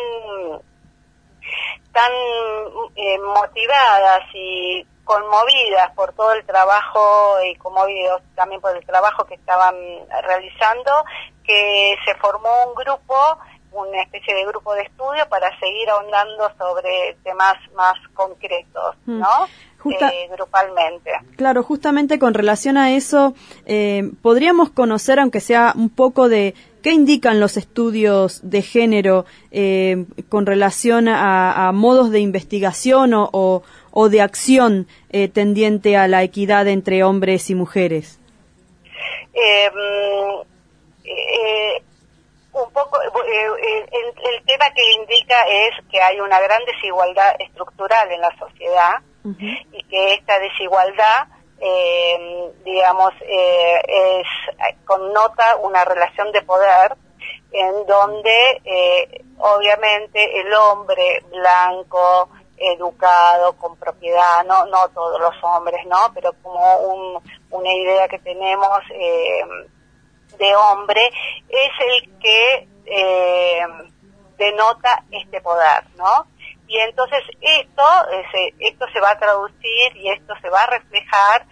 [SPEAKER 1] motivadas y conmovidas por todo el trabajo y conmovidos también por el trabajo que estaban realizando, que se formó un grupo, una especie de grupo de estudio para seguir ahondando sobre temas más concretos, ¿no? Grupalmente. Claro,
[SPEAKER 11] justamente con relación a eso, podríamos conocer, aunque sea un poco de qué indican los estudios de género con relación a modos de investigación o de acción tendiente a la equidad entre hombres y mujeres.
[SPEAKER 1] Un poco, el tema que indica es que hay una gran desigualdad estructural en la sociedad y que esta desigualdad, digamos, connota una relación de poder en donde obviamente el hombre blanco, educado, con propiedad, no todos los hombres, ¿no? Pero como una idea que tenemos de hombre, es el que denota este poder, ¿no? Y entonces esto se va a traducir y esto se va a reflejar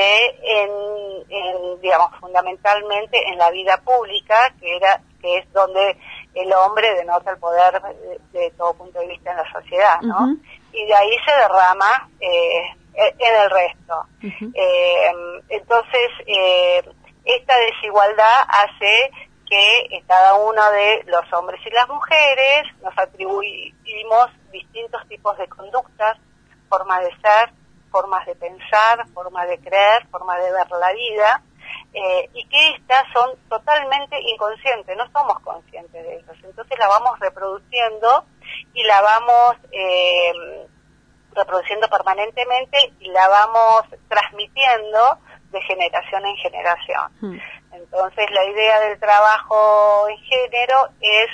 [SPEAKER 1] digamos, fundamentalmente en la vida pública, que es donde el hombre denota el poder de todo punto de vista en la sociedad, ¿no? Y de ahí se derrama en el resto. Entonces, esta desigualdad hace que cada uno de los hombres y las mujeres nos atribuimos distintos tipos de conductas, formas de ser, formas de pensar, formas de creer, formas de ver la vida,
[SPEAKER 5] y que estas son totalmente inconscientes, no somos conscientes de ellos. Entonces la vamos reproduciendo y la vamos reproduciendo permanentemente y la vamos transmitiendo de generación en generación. Entonces la idea del trabajo en género es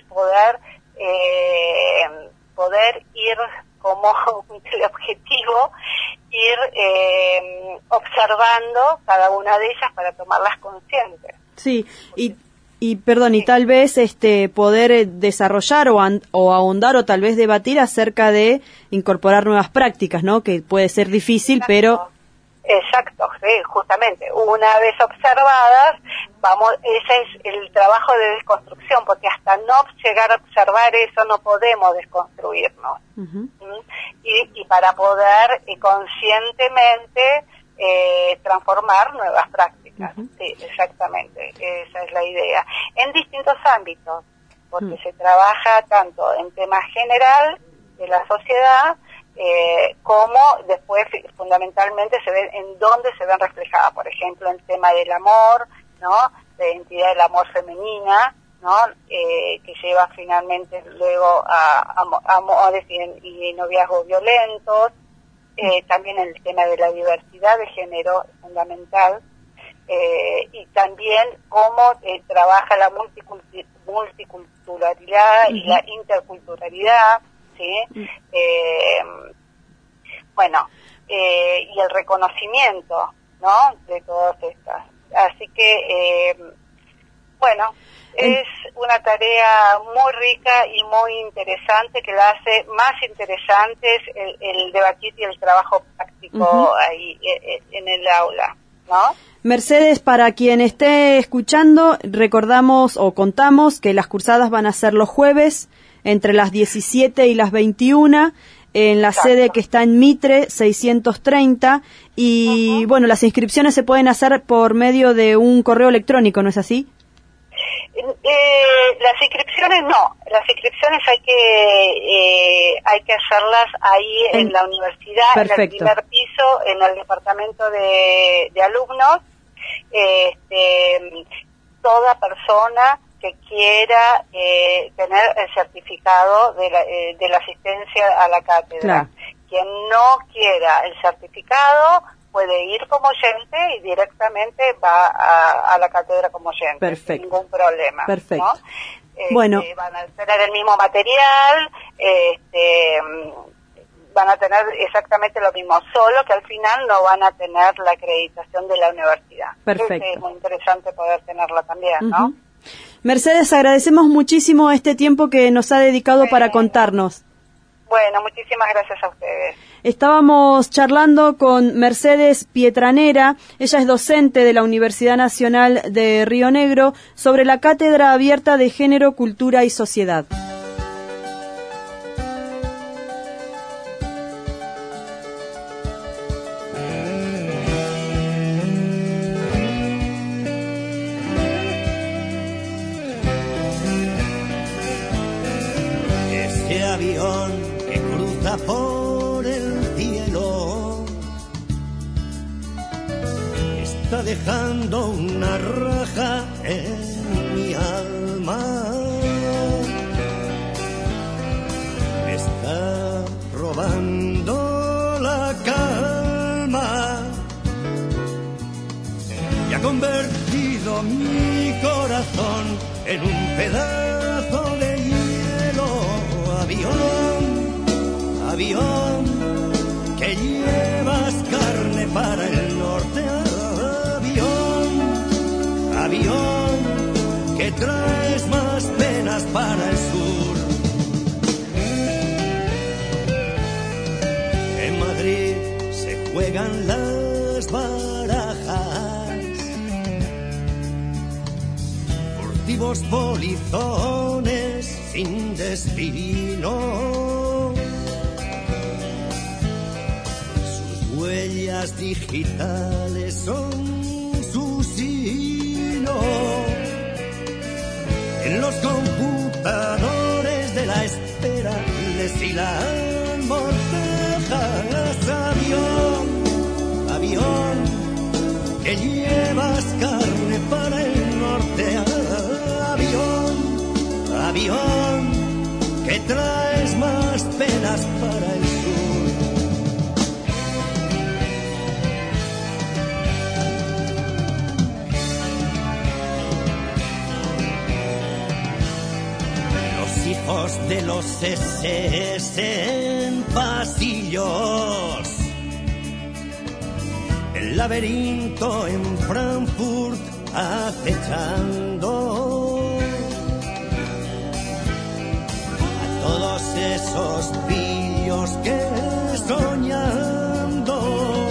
[SPEAKER 5] poder ir como teleobjetivo, ir observando cada una de ellas para tomarlas conscientes.
[SPEAKER 11] Sí, y perdón, y tal vez poder desarrollar o ahondar o tal vez debatir acerca de incorporar nuevas prácticas, ¿no? Que puede ser difícil, pero...
[SPEAKER 5] Exacto, sí, justamente. Una vez observadas, ese es el trabajo de desconstrucción, porque hasta no llegar a observar eso no podemos desconstruirnos. Y para poder conscientemente transformar nuevas prácticas. Sí, exactamente, esa es la idea. En distintos ámbitos, porque se trabaja tanto en tema general de la sociedad, como después fundamentalmente se ven en dónde se ven reflejadas, por ejemplo, el tema del amor, ¿no? La identidad del amor femenina, ¿no? Que lleva finalmente luego a amores y noviazgos violentos, también el tema de la diversidad de género es fundamental, y también cómo trabaja la multiculturalidad y la interculturalidad, ¿sí? Y el reconocimiento, ¿no? De todas estas. Así que, es una tarea muy rica y muy interesante que la hace más interesantes el debatir y el trabajo práctico ahí en el aula, ¿no?
[SPEAKER 11] Mercedes, para quien esté escuchando, recordamos o contamos que las cursadas van a ser los jueves entre las 17 y las 21 en la sede que está en Mitre 630 y bueno, las inscripciones se pueden hacer por medio de un correo electrónico, ¿no es así?
[SPEAKER 5] Las inscripciones no, las inscripciones hay que hacerlas ahí en la universidad,
[SPEAKER 11] perfecto.
[SPEAKER 5] En el primer piso, en el departamento de alumnos. Toda persona que quiera tener el certificado de la asistencia a la cátedra.
[SPEAKER 11] Claro.
[SPEAKER 5] Quien no quiera el certificado puede ir como oyente y directamente va a la cátedra como oyente.
[SPEAKER 11] Perfecto.
[SPEAKER 5] Sin ningún problema.
[SPEAKER 11] Perfecto.
[SPEAKER 5] ¿No?
[SPEAKER 11] Bueno.
[SPEAKER 5] Van a tener el mismo material, van a tener exactamente lo mismo, solo que al final no van a tener la acreditación de la universidad.
[SPEAKER 11] Perfecto.
[SPEAKER 5] Es muy interesante poder tenerla también, ¿no?
[SPEAKER 11] Mercedes, agradecemos muchísimo este tiempo que nos ha dedicado para contarnos.
[SPEAKER 5] Bueno, muchísimas gracias a ustedes.
[SPEAKER 11] Estábamos charlando con Mercedes Pietranera, ella es docente de la Universidad Nacional de Río Negro, sobre la Cátedra Abierta de Género, Cultura y Sociedad.
[SPEAKER 2] Avión que cruza por el cielo está dejando una raja en mi alma, me está robando la calma y ha convertido mi corazón en un pedazo de hielo. Avión, que llevas carne para el norte. Avión, que traes más penas para el sur. En Madrid se juegan las barajas, furtivos polizones sin destino, sus huellas digitales son su sino. En los computadores de la espera les hilan mortajas. Avión, que llevas carne avión, que traes más penas para el sur. Los hijos de los SS en pasillos, el laberinto en Frankfurt acechando a todos esos pillos que soñando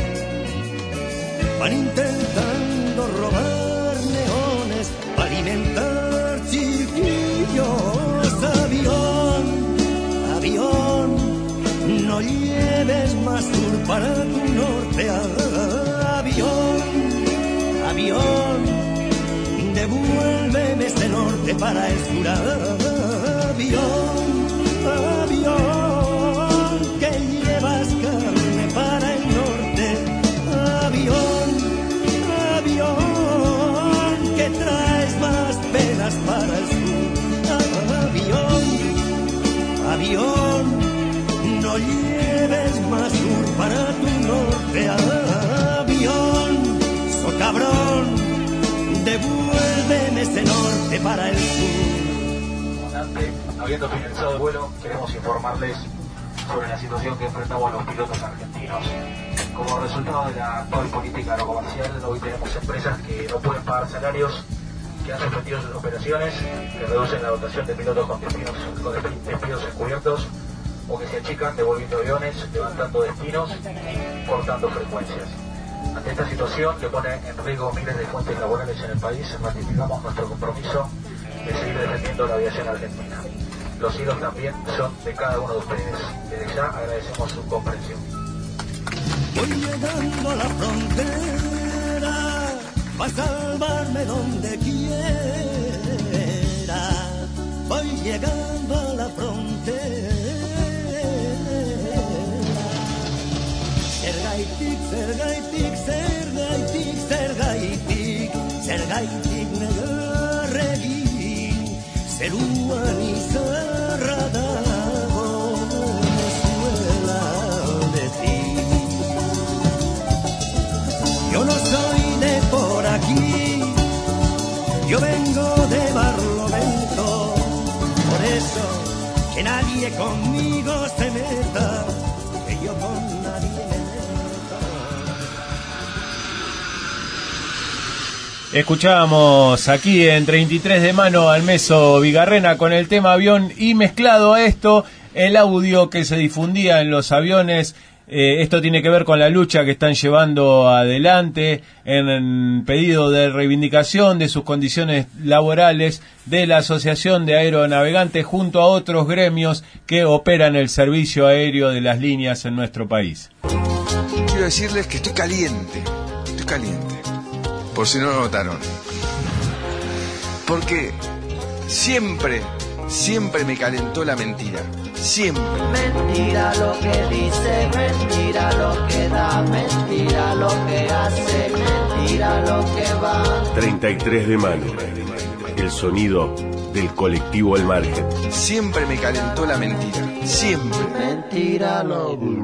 [SPEAKER 2] van intentando robar neones para alimentar chiquillos. Avión, avión, no lleves más sur para tu norte. Avión, avión, devuélveme este norte para el sur. Avión, avión, que llevas carne para el norte. Avión, avión, que traes más penas para el sur. Avión, avión, no lleves más sur para tu norte. Avión, cabrón, devuélveme ese norte para el sur.
[SPEAKER 3] Comandante, habiendo finalizado el vuelo, queremos informarles sobre la situación que enfrentamos los pilotos argentinos. Como resultado de la actual política aerocomercial, hoy tenemos empresas que no pueden pagar salarios, que han suspendido sus operaciones, que reducen la dotación de pilotos con despidos encubiertos, o que se achican devolviendo aviones, levantando destinos y cortando frecuencias. Ante esta situación que pone en riesgo miles de fuentes laborales en el país, ratificamos nuestro compromiso de seguir defendiendo la aviación argentina. Los hilos también son de cada uno de ustedes. Desde ya agradecemos su comprensión.
[SPEAKER 2] Voy llegando a la frontera, va a salvarme donde quiera. Voy llegando a la frontera. Zergaitik, zergaitik, zergaitik, zergaitik, zergaitik negarregin, zeruan izarra dago zuela aldetik. Yo no soy de por aquí, yo vengo de Barlovento, por eso que nadie conmigo se meta, que yo con nadie me meto.
[SPEAKER 12] Escuchábamos aquí en 33 de mano al Meso Vigarrena con el tema avión y mezclado a esto el audio que se difundía en los aviones. Esto tiene que ver con la lucha que están llevando adelante en pedido de reivindicación de sus condiciones laborales de la Asociación de Aeronavegantes junto a otros gremios que operan el servicio aéreo de las líneas en nuestro país.
[SPEAKER 21] Quiero decirles que estoy caliente, por si no lo notaron. Porque siempre me calentó la mentira. Siempre.
[SPEAKER 2] Mentira lo que dice, mentira lo que da, mentira lo que hace, mentira lo que va.
[SPEAKER 10] 33 de mano. El sonido del colectivo al margen.
[SPEAKER 21] Siempre me calentó la mentira. Siempre.
[SPEAKER 2] Mentira lo que...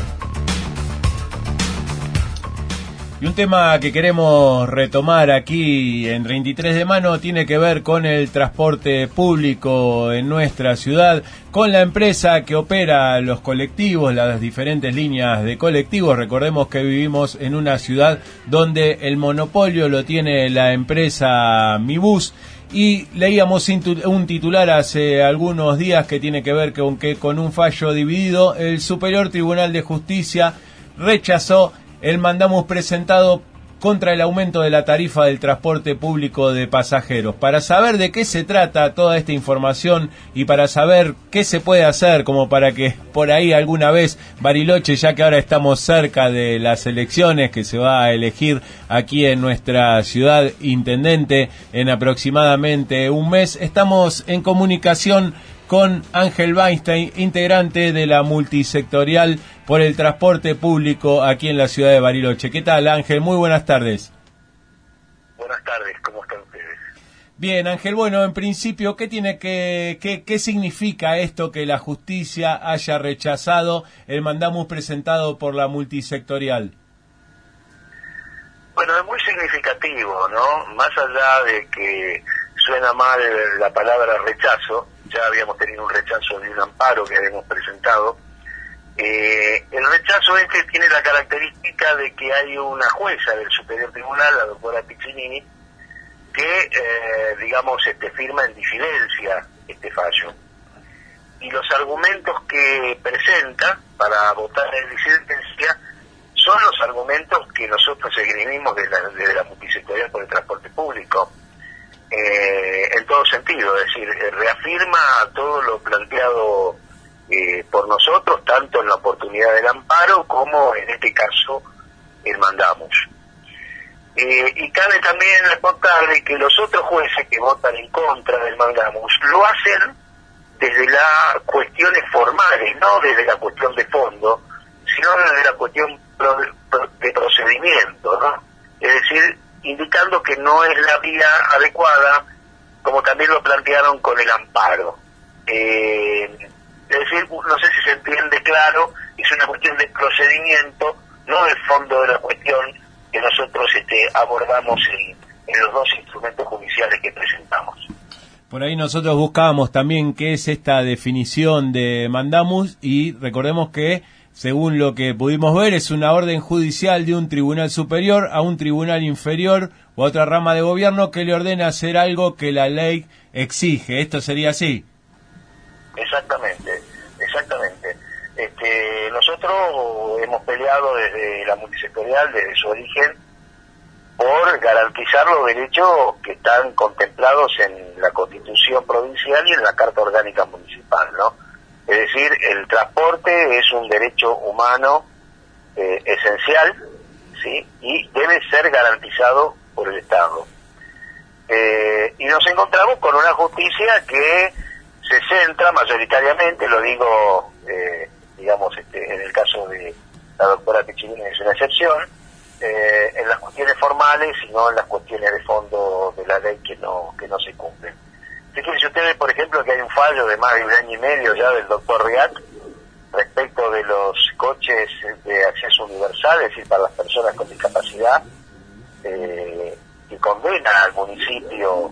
[SPEAKER 12] Y un tema que queremos retomar aquí en 33 de mano tiene que ver con el transporte público en nuestra ciudad, con la empresa que opera los colectivos, las diferentes líneas de colectivos. Recordemos que vivimos en una ciudad donde el monopolio lo tiene la empresa Mibus. Y leíamos un titular hace algunos días que tiene que ver con que con un fallo dividido el Superior Tribunal de Justicia rechazó el mandamos presentado contra el aumento de la tarifa del transporte público de pasajeros. Para saber de qué se trata toda esta información y para saber qué se puede hacer como para que por ahí alguna vez Bariloche, ya que ahora estamos cerca de las elecciones que se va a elegir aquí en nuestra ciudad intendente en aproximadamente un mes, estamos en comunicación con Ángel Weinstein, integrante de la multisectorial por el transporte público aquí en la ciudad de Bariloche. ¿Qué tal, Ángel? Muy buenas tardes.
[SPEAKER 22] Buenas tardes, ¿cómo están ustedes?
[SPEAKER 12] Bien, Ángel, bueno, en principio, ¿qué significa esto que la justicia haya rechazado el mandamus presentado por la multisectorial?
[SPEAKER 9] Bueno, es muy significativo, ¿no? Más allá de que suena mal la palabra rechazo, ya habíamos tenido un rechazo de un amparo que habíamos presentado. El rechazo tiene la característica de que hay una jueza del Superior Tribunal, la doctora Piccinini, que, firma en disidencia este fallo. Y los argumentos que presenta para votar en disidencia son los argumentos que nosotros esgrimimos de la multisectorial por el transporte público, en todo sentido, es decir, reafirma todo lo planteado por nosotros, tanto en la oportunidad del amparo como en este caso el mandamus. Y cabe también reportarle que los otros jueces que votan en contra del mandamus lo hacen desde las cuestiones formales, no desde la cuestión de fondo, sino desde la cuestión de procedimiento, ¿no? Es decir, indicando que no es la vía adecuada, como también lo plantearon con el amparo. Es decir, no sé si se entiende claro, es una cuestión de procedimiento, no del fondo de la cuestión que nosotros abordamos en los dos instrumentos judiciales que presentamos.
[SPEAKER 12] Por ahí nosotros buscábamos también qué es esta definición de mandamus y recordemos que, según lo que pudimos ver, es una orden judicial de un tribunal superior a un tribunal inferior o a otra rama de gobierno que le ordena hacer algo que la ley exige. ¿Esto sería así?
[SPEAKER 9] Exactamente. Nosotros hemos peleado desde la multisectorial, desde su origen, por garantizar los derechos que están contemplados en la Constitución provincial y en la Carta Orgánica Municipal, ¿no? Es decir, el transporte es un derecho humano esencial, ¿sí? Y debe ser garantizado por el Estado. Y nos encontramos con una justicia que se centra mayoritariamente, lo digo, en el caso de la doctora Piccinini es una excepción, en las cuestiones formales y no en las cuestiones de fondo de la ley que no se cumplen. Fíjense ustedes, por ejemplo, que hay un fallo de más de 1 año y medio ya del doctor Riat respecto de los coches de acceso universal, es decir, para las personas con discapacidad, que condena al municipio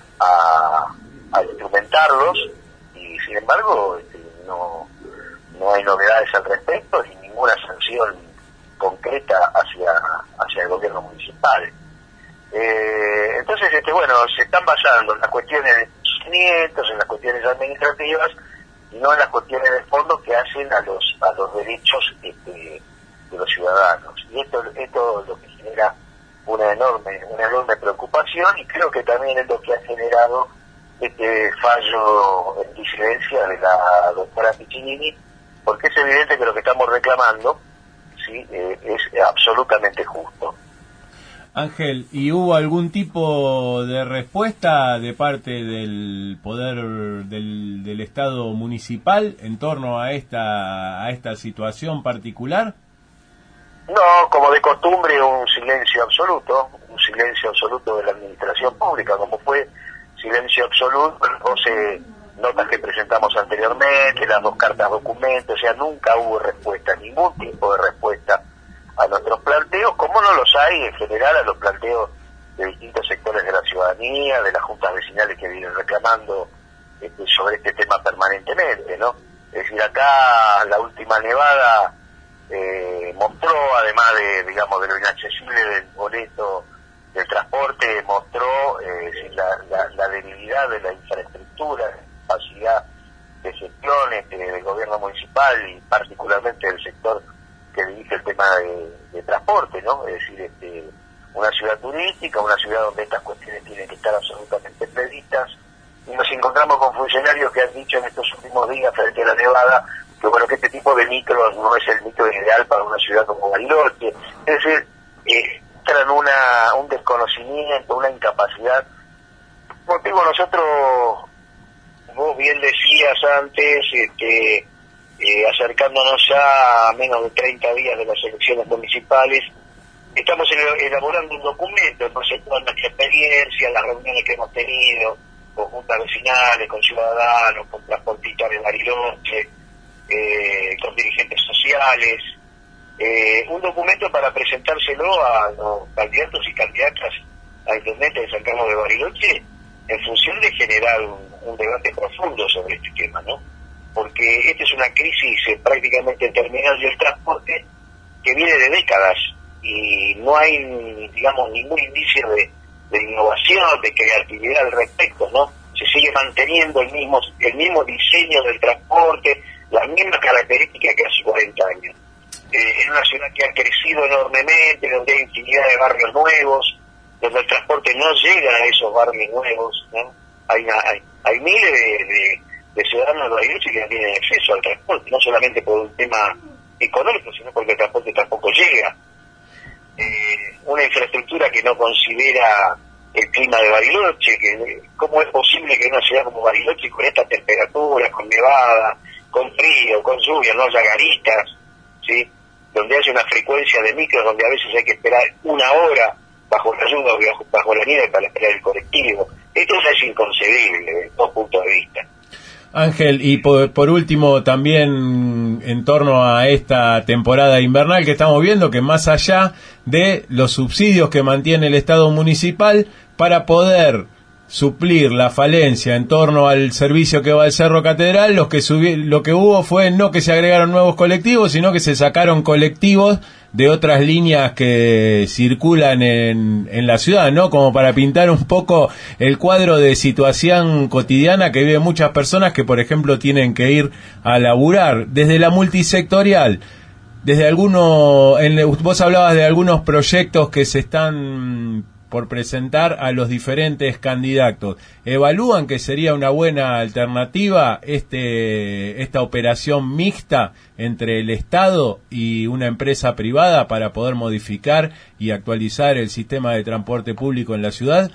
[SPEAKER 9] a instrumentarlos, y sin embargo no hay novedades al respecto ni ninguna sanción concreta hacia el gobierno municipal. Entonces, se están basando en las cuestiones de procedimientos, en las cuestiones administrativas, y no en las cuestiones de fondo que hacen a los derechos de los ciudadanos. Y esto es lo que genera una enorme preocupación, y creo que también es lo que ha generado este fallo en disidencia de la doctora Piccinini, porque es evidente que lo que estamos reclamando, sí, es absolutamente justo.
[SPEAKER 12] Ángel, ¿y hubo algún tipo de respuesta de parte del poder del Estado municipal en torno a esta situación particular?
[SPEAKER 9] No, como de costumbre, un silencio absoluto de la administración pública, como fue silencio absoluto las 12 notas que presentamos anteriormente, las 2 cartas documentos, o sea, nunca hubo respuesta, ningún tipo de respuesta a nuestros planteos, como no los hay en general a los planteos de distintos sectores de la ciudadanía, de las juntas vecinales que vienen reclamando sobre este tema permanentemente, ¿no? Es decir, acá la última nevada mostró, además de lo inaccesible del boleto del transporte, mostró la debilidad de la infraestructura, la capacidad de gestión del gobierno municipal y particularmente del sector que dirige el tema de transporte, ¿no? Es decir, una ciudad turística, una ciudad donde estas cuestiones tienen que estar absolutamente previstas, y nos encontramos con funcionarios que han dicho en estos últimos días frente a la nevada que este tipo de micros no es el micro ideal para una ciudad como Bariloche. Es decir, entran un desconocimiento, una incapacidad. Por motivo, nosotros, vos bien decías antes, acercándonos ya a menos de 30 días de las elecciones municipales, estamos elaborando un documento, entonces toda nuestra experiencia, las reuniones que hemos tenido con juntas vecinales, con ciudadanos, con transportistas de Bariloche, con dirigentes sociales, un documento para presentárselo a los candidatos y candidatas a intendente de San Carlos de Bariloche, en función de generar un debate profundo sobre este tema, ¿no? Porque esta es una crisis prácticamente terminal del transporte que viene de décadas y no hay, digamos, ningún indicio de innovación, de creatividad al respecto, ¿no? Se sigue manteniendo el mismo diseño del transporte, las mismas características que hace 40 años. En una ciudad que ha crecido enormemente, donde hay infinidad de barrios nuevos, donde el transporte no llega a esos barrios nuevos, ¿no? Hay miles de ciudadanos de Bariloche que no tienen acceso al transporte, no solamente por un tema económico, sino porque el transporte tampoco llega. Una infraestructura que no considera el clima de Bariloche, que cómo es posible que en una ciudad como Bariloche, con estas temperaturas, con nevada, con frío, con lluvia, no haya garitas, ¿sí? Donde haya una frecuencia de micros, donde a veces hay que esperar una hora bajo la lluvia o bajo la nieve para esperar el colectivo. Esto es inconcebible desde todo punto de vista.
[SPEAKER 12] Ángel, y por último también en torno a esta temporada invernal que estamos viendo, que más allá de los subsidios que mantiene el Estado municipal para poder suplir la falencia en torno al servicio que va al Cerro Catedral, lo que hubo fue no que se agregaron nuevos colectivos, sino que se sacaron colectivos de otras líneas que circulan en la ciudad, ¿no? Como para pintar un poco el cuadro de situación cotidiana que viven muchas personas que, por ejemplo, tienen que ir a laburar. Desde la multisectorial, desde vos hablabas de algunos proyectos que se están por presentar a los diferentes candidatos. ¿Evalúan que sería una buena alternativa esta operación mixta entre el Estado y una empresa privada para poder modificar y actualizar el sistema de transporte público en la ciudad?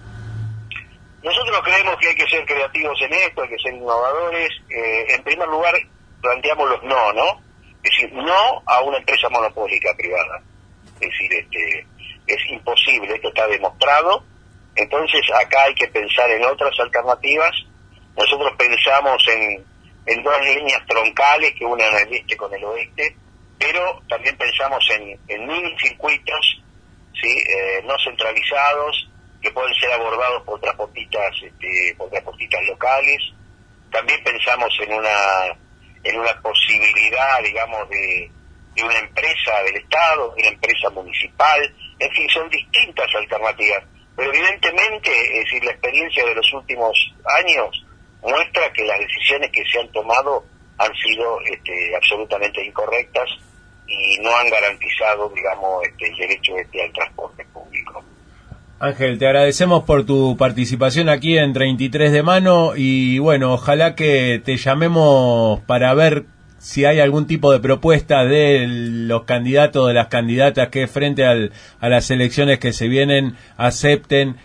[SPEAKER 9] Nosotros creemos que hay que ser creativos en esto, hay que ser innovadores. En primer lugar, planteamos los ¿no? Es decir, no a una empresa monopólica privada. Es decir, es imposible, esto está demostrado. Entonces acá hay que pensar en otras alternativas. Nosotros pensamos en dos líneas troncales que unan el este con el oeste, pero también pensamos en mini circuitos, ¿sí? No centralizados, que pueden ser abordados por transportistas locales. También pensamos en una posibilidad, digamos, de una empresa del Estado, de una empresa municipal. En fin, son distintas alternativas, pero evidentemente, es decir, la experiencia de los últimos años muestra que las decisiones que se han tomado han sido absolutamente incorrectas y no han garantizado, digamos, el derecho al transporte público.
[SPEAKER 12] Ángel, te agradecemos por tu participación aquí en 33 de Mano y bueno, ojalá que te llamemos para ver si hay algún tipo de propuesta de los candidatos, de las candidatas que frente a las elecciones que se vienen acepten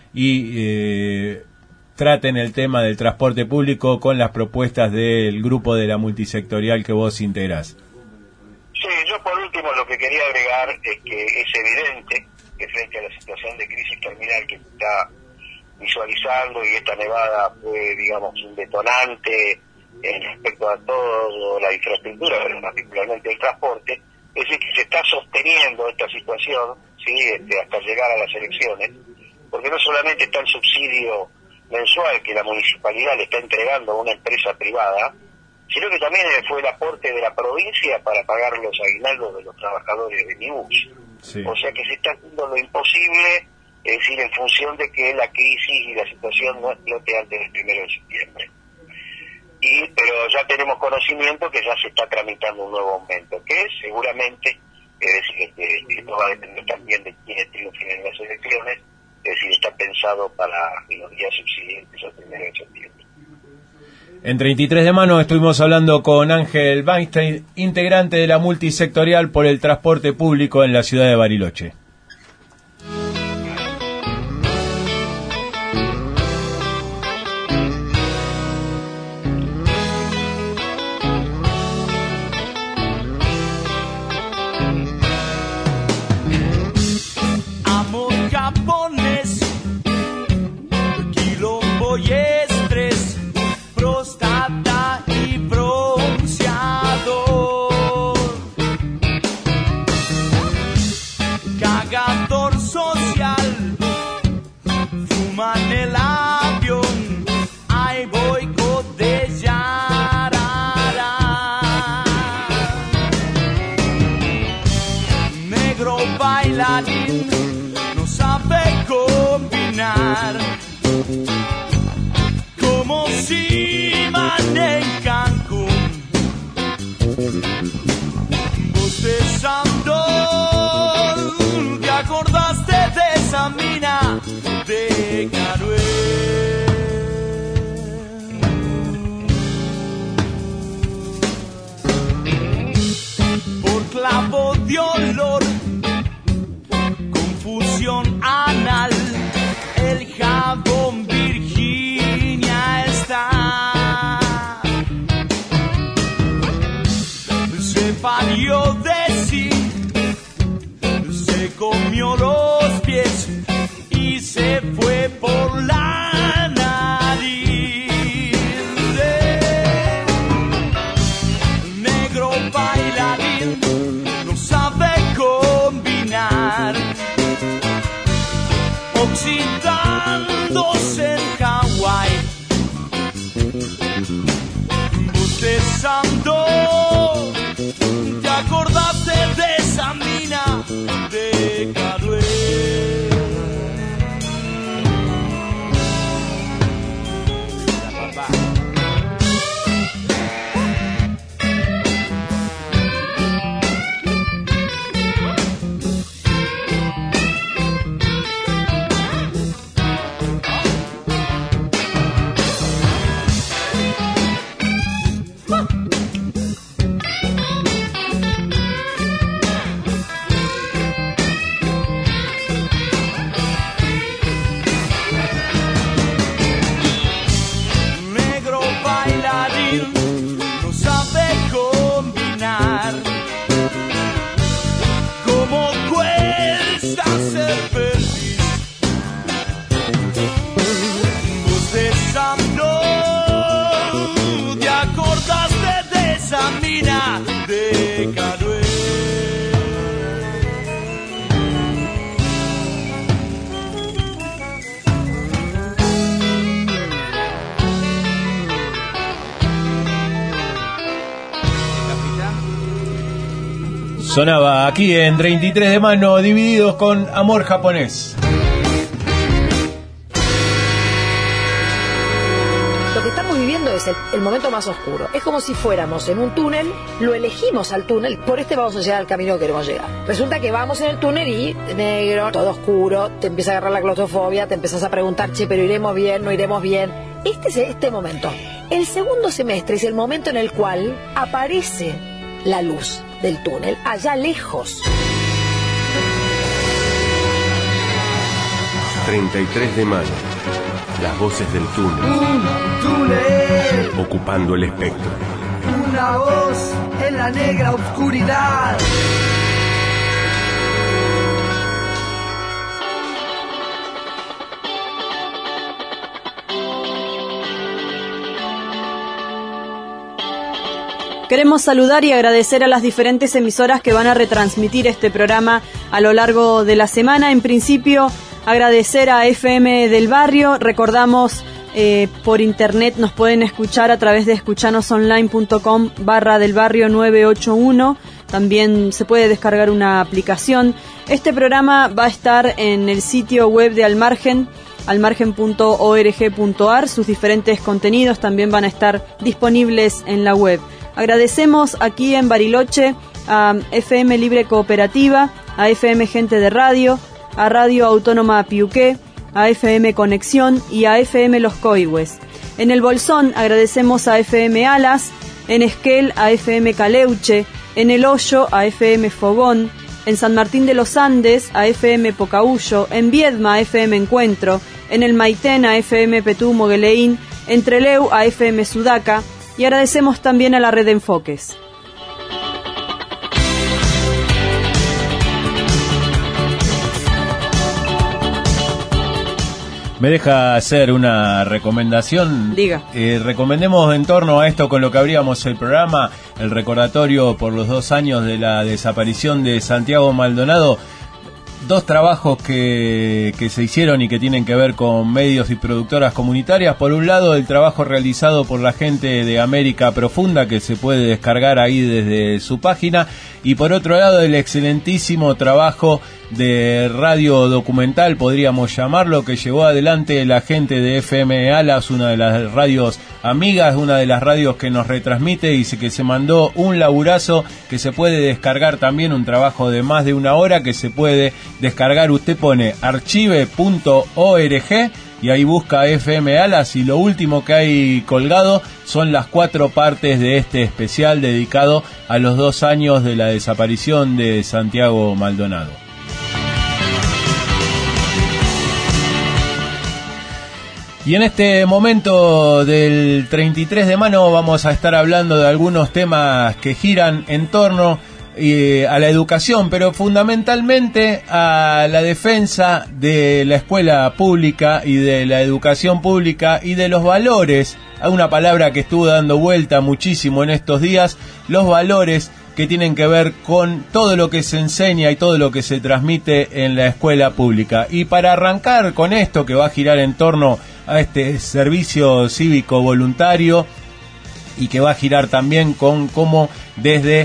[SPEAKER 12] y traten el tema del transporte público con las propuestas del grupo de la multisectorial que vos integrás.
[SPEAKER 9] Sí, yo por último lo que quería agregar es que es evidente que frente a la situación de crisis terminal que se está visualizando, y esta nevada fue, digamos, un detonante respecto a toda la infraestructura, pero particularmente el transporte, es decir, que se está sosteniendo esta situación, ¿sí? Hasta llegar a las elecciones, porque no solamente está el subsidio mensual que la municipalidad le está entregando a una empresa privada, sino que también fue el aporte de la provincia para pagar los aguinaldos de los trabajadores de MIBUS. Sí. O sea que se está haciendo lo imposible, es decir, en función de que la crisis y la situación no explote antes del 1 de septiembre. Pero ya tenemos conocimiento que ya se está tramitando un nuevo aumento, que seguramente, es decir, esto va a depender también de quiénes triunfen en las elecciones, es decir, está pensado para los días subsiguientes al 1 de septiembre.
[SPEAKER 12] En 33 de Mano estuvimos hablando con Ángel Weinstein, integrante de la multisectorial por el transporte público en la ciudad de Bariloche.
[SPEAKER 6] mar, como si van en Cancún, bostezando. ¿Te acordaste de esa mina de Caruel? Por clavo de olor, confusión anal, el jabón Virginia está. Se parió de sí, se comió los pies y se fue por la nariz. Negro bailarín, no sabe combinar, oxidándose en Hawái, bostezando. ¿Te acordaste de esa mina de Caruel? No sabe combinar, como cuesta ser feliz, bostezando. ¿Te acordaste de esa mina de Caruel?
[SPEAKER 12] Sonaba aquí en 33 de mano, Divididos con Amor Japonés.
[SPEAKER 22] Lo que estamos viviendo es el momento más oscuro. Es como si fuéramos en un túnel, lo elegimos al túnel, por este vamos a llegar al camino que queremos llegar. Resulta que vamos en el túnel y negro, todo oscuro, te empieza a agarrar la claustrofobia, te empiezas a preguntar, che, pero iremos bien, no iremos bien. Este es este momento. El segundo semestre es el momento en el cual aparece la luz del túnel, allá lejos.
[SPEAKER 10] 33 de mano. Las voces del túnel.
[SPEAKER 6] Un túnel.
[SPEAKER 10] Ocupando el espectro.
[SPEAKER 6] Una voz en la negra oscuridad.
[SPEAKER 11] Queremos saludar y agradecer a las diferentes emisoras que van a retransmitir este programa a lo largo de la semana. En principio, agradecer a FM del Barrio. Recordamos, por internet nos pueden escuchar a través de escuchanosonline.com/delbarrio 981. También se puede descargar una aplicación. Este programa va a estar en el sitio web de Almargen, almargen.org.ar. Sus diferentes contenidos también van a estar disponibles en la web. Agradecemos aquí en Bariloche a FM Libre Cooperativa, a FM Gente de Radio, a Radio Autónoma Piuqué, a FM Conexión y a FM Los Coihues. En el Bolsón agradecemos a FM Alas, en Esquel a FM Caleuche, en El Hoyo a FM Fogón, en San Martín de los Andes a FM Pocahuyo, en Viedma a FM Encuentro, en el Maitén a FM Petú Mogueleín, en Trelew a FM Sudaca, y agradecemos también a la red de Enfoques.
[SPEAKER 12] ¿Me deja hacer una recomendación?
[SPEAKER 11] Diga.
[SPEAKER 12] Recomendemos en torno a esto con lo que abríamos el programa, el recordatorio por los 2 años de la desaparición de Santiago Maldonado. 2 trabajos que se hicieron y que tienen que ver con medios y productoras comunitarias. Por un lado, el trabajo realizado por la gente de América Profunda, que se puede descargar ahí desde su página. Y por otro lado, el excelentísimo trabajo de radio documental, podríamos llamarlo, que llevó adelante la gente de FM Alas, una de las radios amigas, una de las radios que nos retransmite y que se mandó un laburazo que se puede descargar también, un trabajo de más de una hora que se puede descargar. Usted pone archive.org y ahí busca FM Alas y lo último que hay colgado son las 4 partes de este especial dedicado a los 2 años de la desaparición de Santiago Maldonado. Y en este momento del 33 de mano vamos a estar hablando de algunos temas que giran en torno a la educación, pero fundamentalmente a la defensa de la escuela pública y de la educación pública y de los valores, una palabra que estuvo dando vuelta muchísimo en estos días, los valores que tienen que ver con todo lo que se enseña y todo lo que se transmite en la escuela pública. Y para arrancar con esto que va a girar en torno a este servicio cívico voluntario y que va a girar también con cómo desde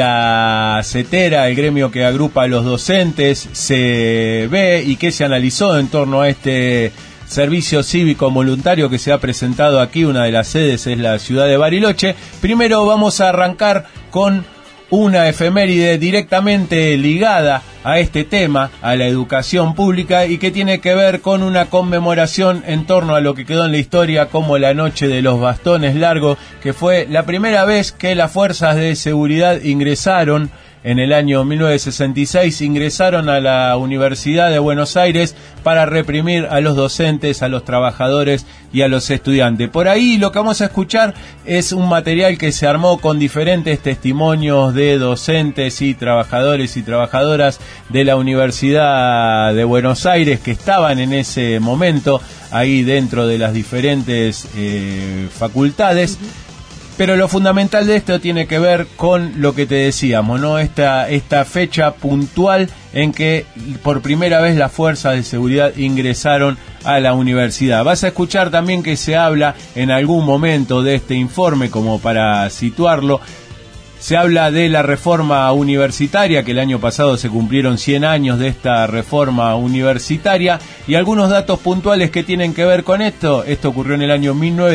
[SPEAKER 12] la CETERA, el gremio que agrupa a los docentes, se ve y que se analizó en torno a este servicio cívico voluntario que se ha presentado aquí. Una de las sedes es la ciudad de Bariloche. Primero vamos a arrancar con una efeméride directamente ligada a este tema, a la educación pública, y que tiene que ver con una conmemoración en torno a lo que quedó en la historia como la noche de los bastones largos, que fue la primera vez que las fuerzas de seguridad ingresaron en el año 1966, ingresaron a la Universidad de Buenos Aires para reprimir a los docentes, a los trabajadores y a los estudiantes. Por ahí lo que vamos a escuchar es un material que se armó con diferentes testimonios de docentes y trabajadores y trabajadoras de la Universidad de Buenos Aires que estaban en ese momento ahí dentro de las diferentes facultades. Pero lo fundamental de esto tiene que ver con lo que te decíamos, ¿no? Esta fecha puntual en que por primera vez las fuerzas de seguridad ingresaron a la universidad. Vas a escuchar también que se habla en algún momento de este informe, como para situarlo. Se habla de la reforma universitaria, que el año pasado se cumplieron 100 años de esta reforma universitaria, y algunos datos puntuales que tienen que ver con esto. Esto ocurrió en el año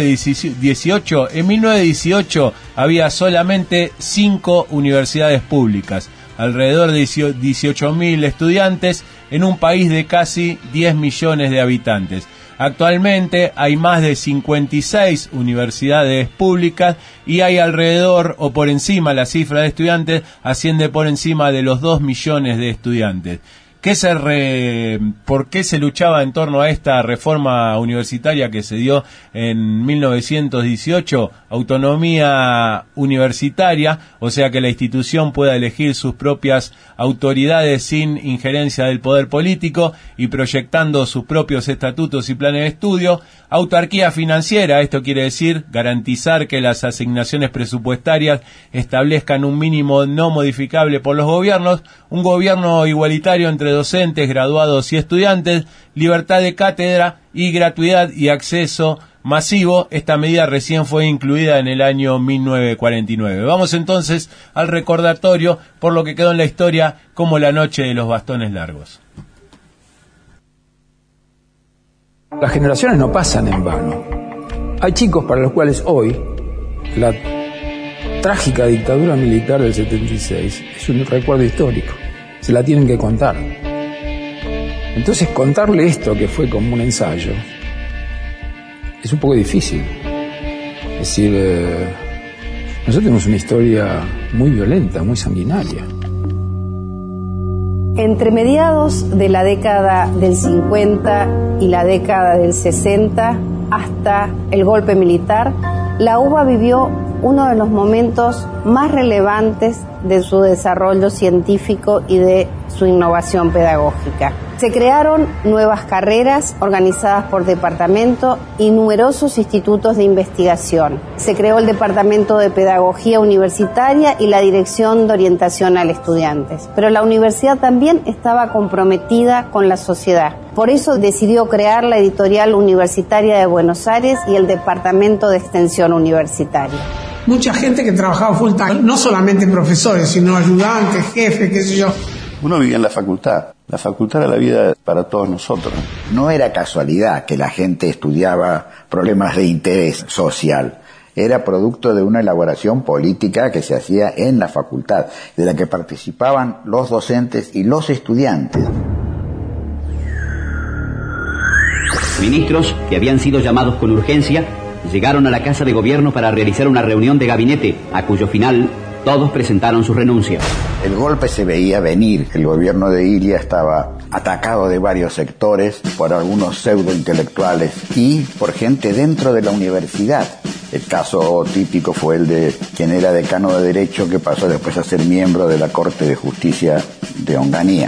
[SPEAKER 12] 1918. En 1918 había solamente 5 universidades públicas, alrededor de 18.000 estudiantes en un país de casi 10 millones de habitantes. Actualmente hay más de 56 universidades públicas y hay alrededor o por encima, la cifra de estudiantes asciende por encima de los 2 millones de estudiantes. ¿Por qué se luchaba en torno a esta reforma universitaria que se dio en 1918? Autonomía universitaria, o sea que la institución pueda elegir sus propias autoridades sin injerencia del poder político y proyectando sus propios estatutos y planes de estudio. Autarquía financiera, esto quiere decir garantizar que las asignaciones presupuestarias establezcan un mínimo no modificable por los gobiernos, un gobierno igualitario entre docentes, graduados y estudiantes, libertad de cátedra y gratuidad y acceso masivo. Esta medida recién fue incluida en el año 1949. Vamos entonces al recordatorio por lo que quedó en la historia como la noche de los bastones largos.
[SPEAKER 21] Las generaciones no pasan en vano. Hay chicos para los cuales hoy la trágica dictadura militar del 76 es un recuerdo histórico. Se la tienen que contar. Entonces contarle esto, que fue como un ensayo, es un poco difícil. Es decir, nosotros tenemos una historia muy violenta, muy sanguinaria.
[SPEAKER 7] Entre mediados de la década del 50 y la década del 60, hasta el golpe militar, la UBA vivió uno de los momentos más relevantes de su desarrollo científico y de su innovación pedagógica. Se crearon nuevas carreras organizadas por departamento y numerosos institutos de investigación. Se creó el Departamento de Pedagogía Universitaria y la Dirección de Orientación al Estudiantes. Pero la universidad también estaba comprometida con la sociedad. Por eso decidió crear la Editorial Universitaria de Buenos Aires y el Departamento de Extensión Universitaria.
[SPEAKER 8] Mucha gente que trabajaba full time, no solamente profesores, sino ayudantes, jefes, qué sé yo, Uno vivía en la facultad. La facultad era la vida para todos nosotros.
[SPEAKER 14] No era casualidad que la gente estudiaba problemas de interés social. Era producto de una elaboración política que se hacía en la facultad, de la que participaban los docentes y los estudiantes.
[SPEAKER 23] Ministros que habían sido llamados con urgencia llegaron a la Casa de Gobierno para realizar una reunión de gabinete, a cuyo final todos presentaron su renuncia.
[SPEAKER 14] El golpe se veía venir. El gobierno de Ilia estaba atacado de varios sectores por algunos pseudointelectuales y por gente dentro de la universidad. El caso típico fue el de quien era decano de Derecho, que pasó después a ser miembro de la Corte de Justicia de Onganía.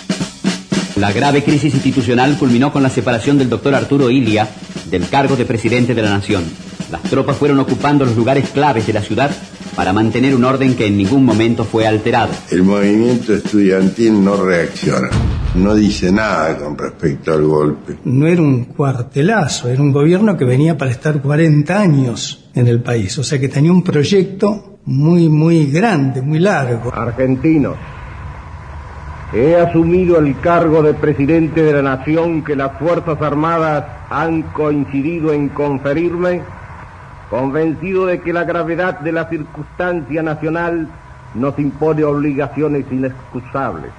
[SPEAKER 23] La grave crisis institucional culminó con la separación del doctor Arturo Ilia del cargo de presidente de la Nación. Las tropas fueron ocupando los lugares claves de la ciudad para mantener un orden que en ningún momento fue alterado.
[SPEAKER 24] El movimiento estudiantil no reacciona, no dice nada con respecto al golpe.
[SPEAKER 25] No era un cuartelazo, era un gobierno que venía para estar 40 años en el país, o sea que tenía un proyecto muy grande, muy largo.
[SPEAKER 26] Argentinos, he asumido el cargo de presidente de la nación que las Fuerzas Armadas han coincidido en conferirme, convencido de que la gravedad de la circunstancia nacional nos impone obligaciones inexcusables.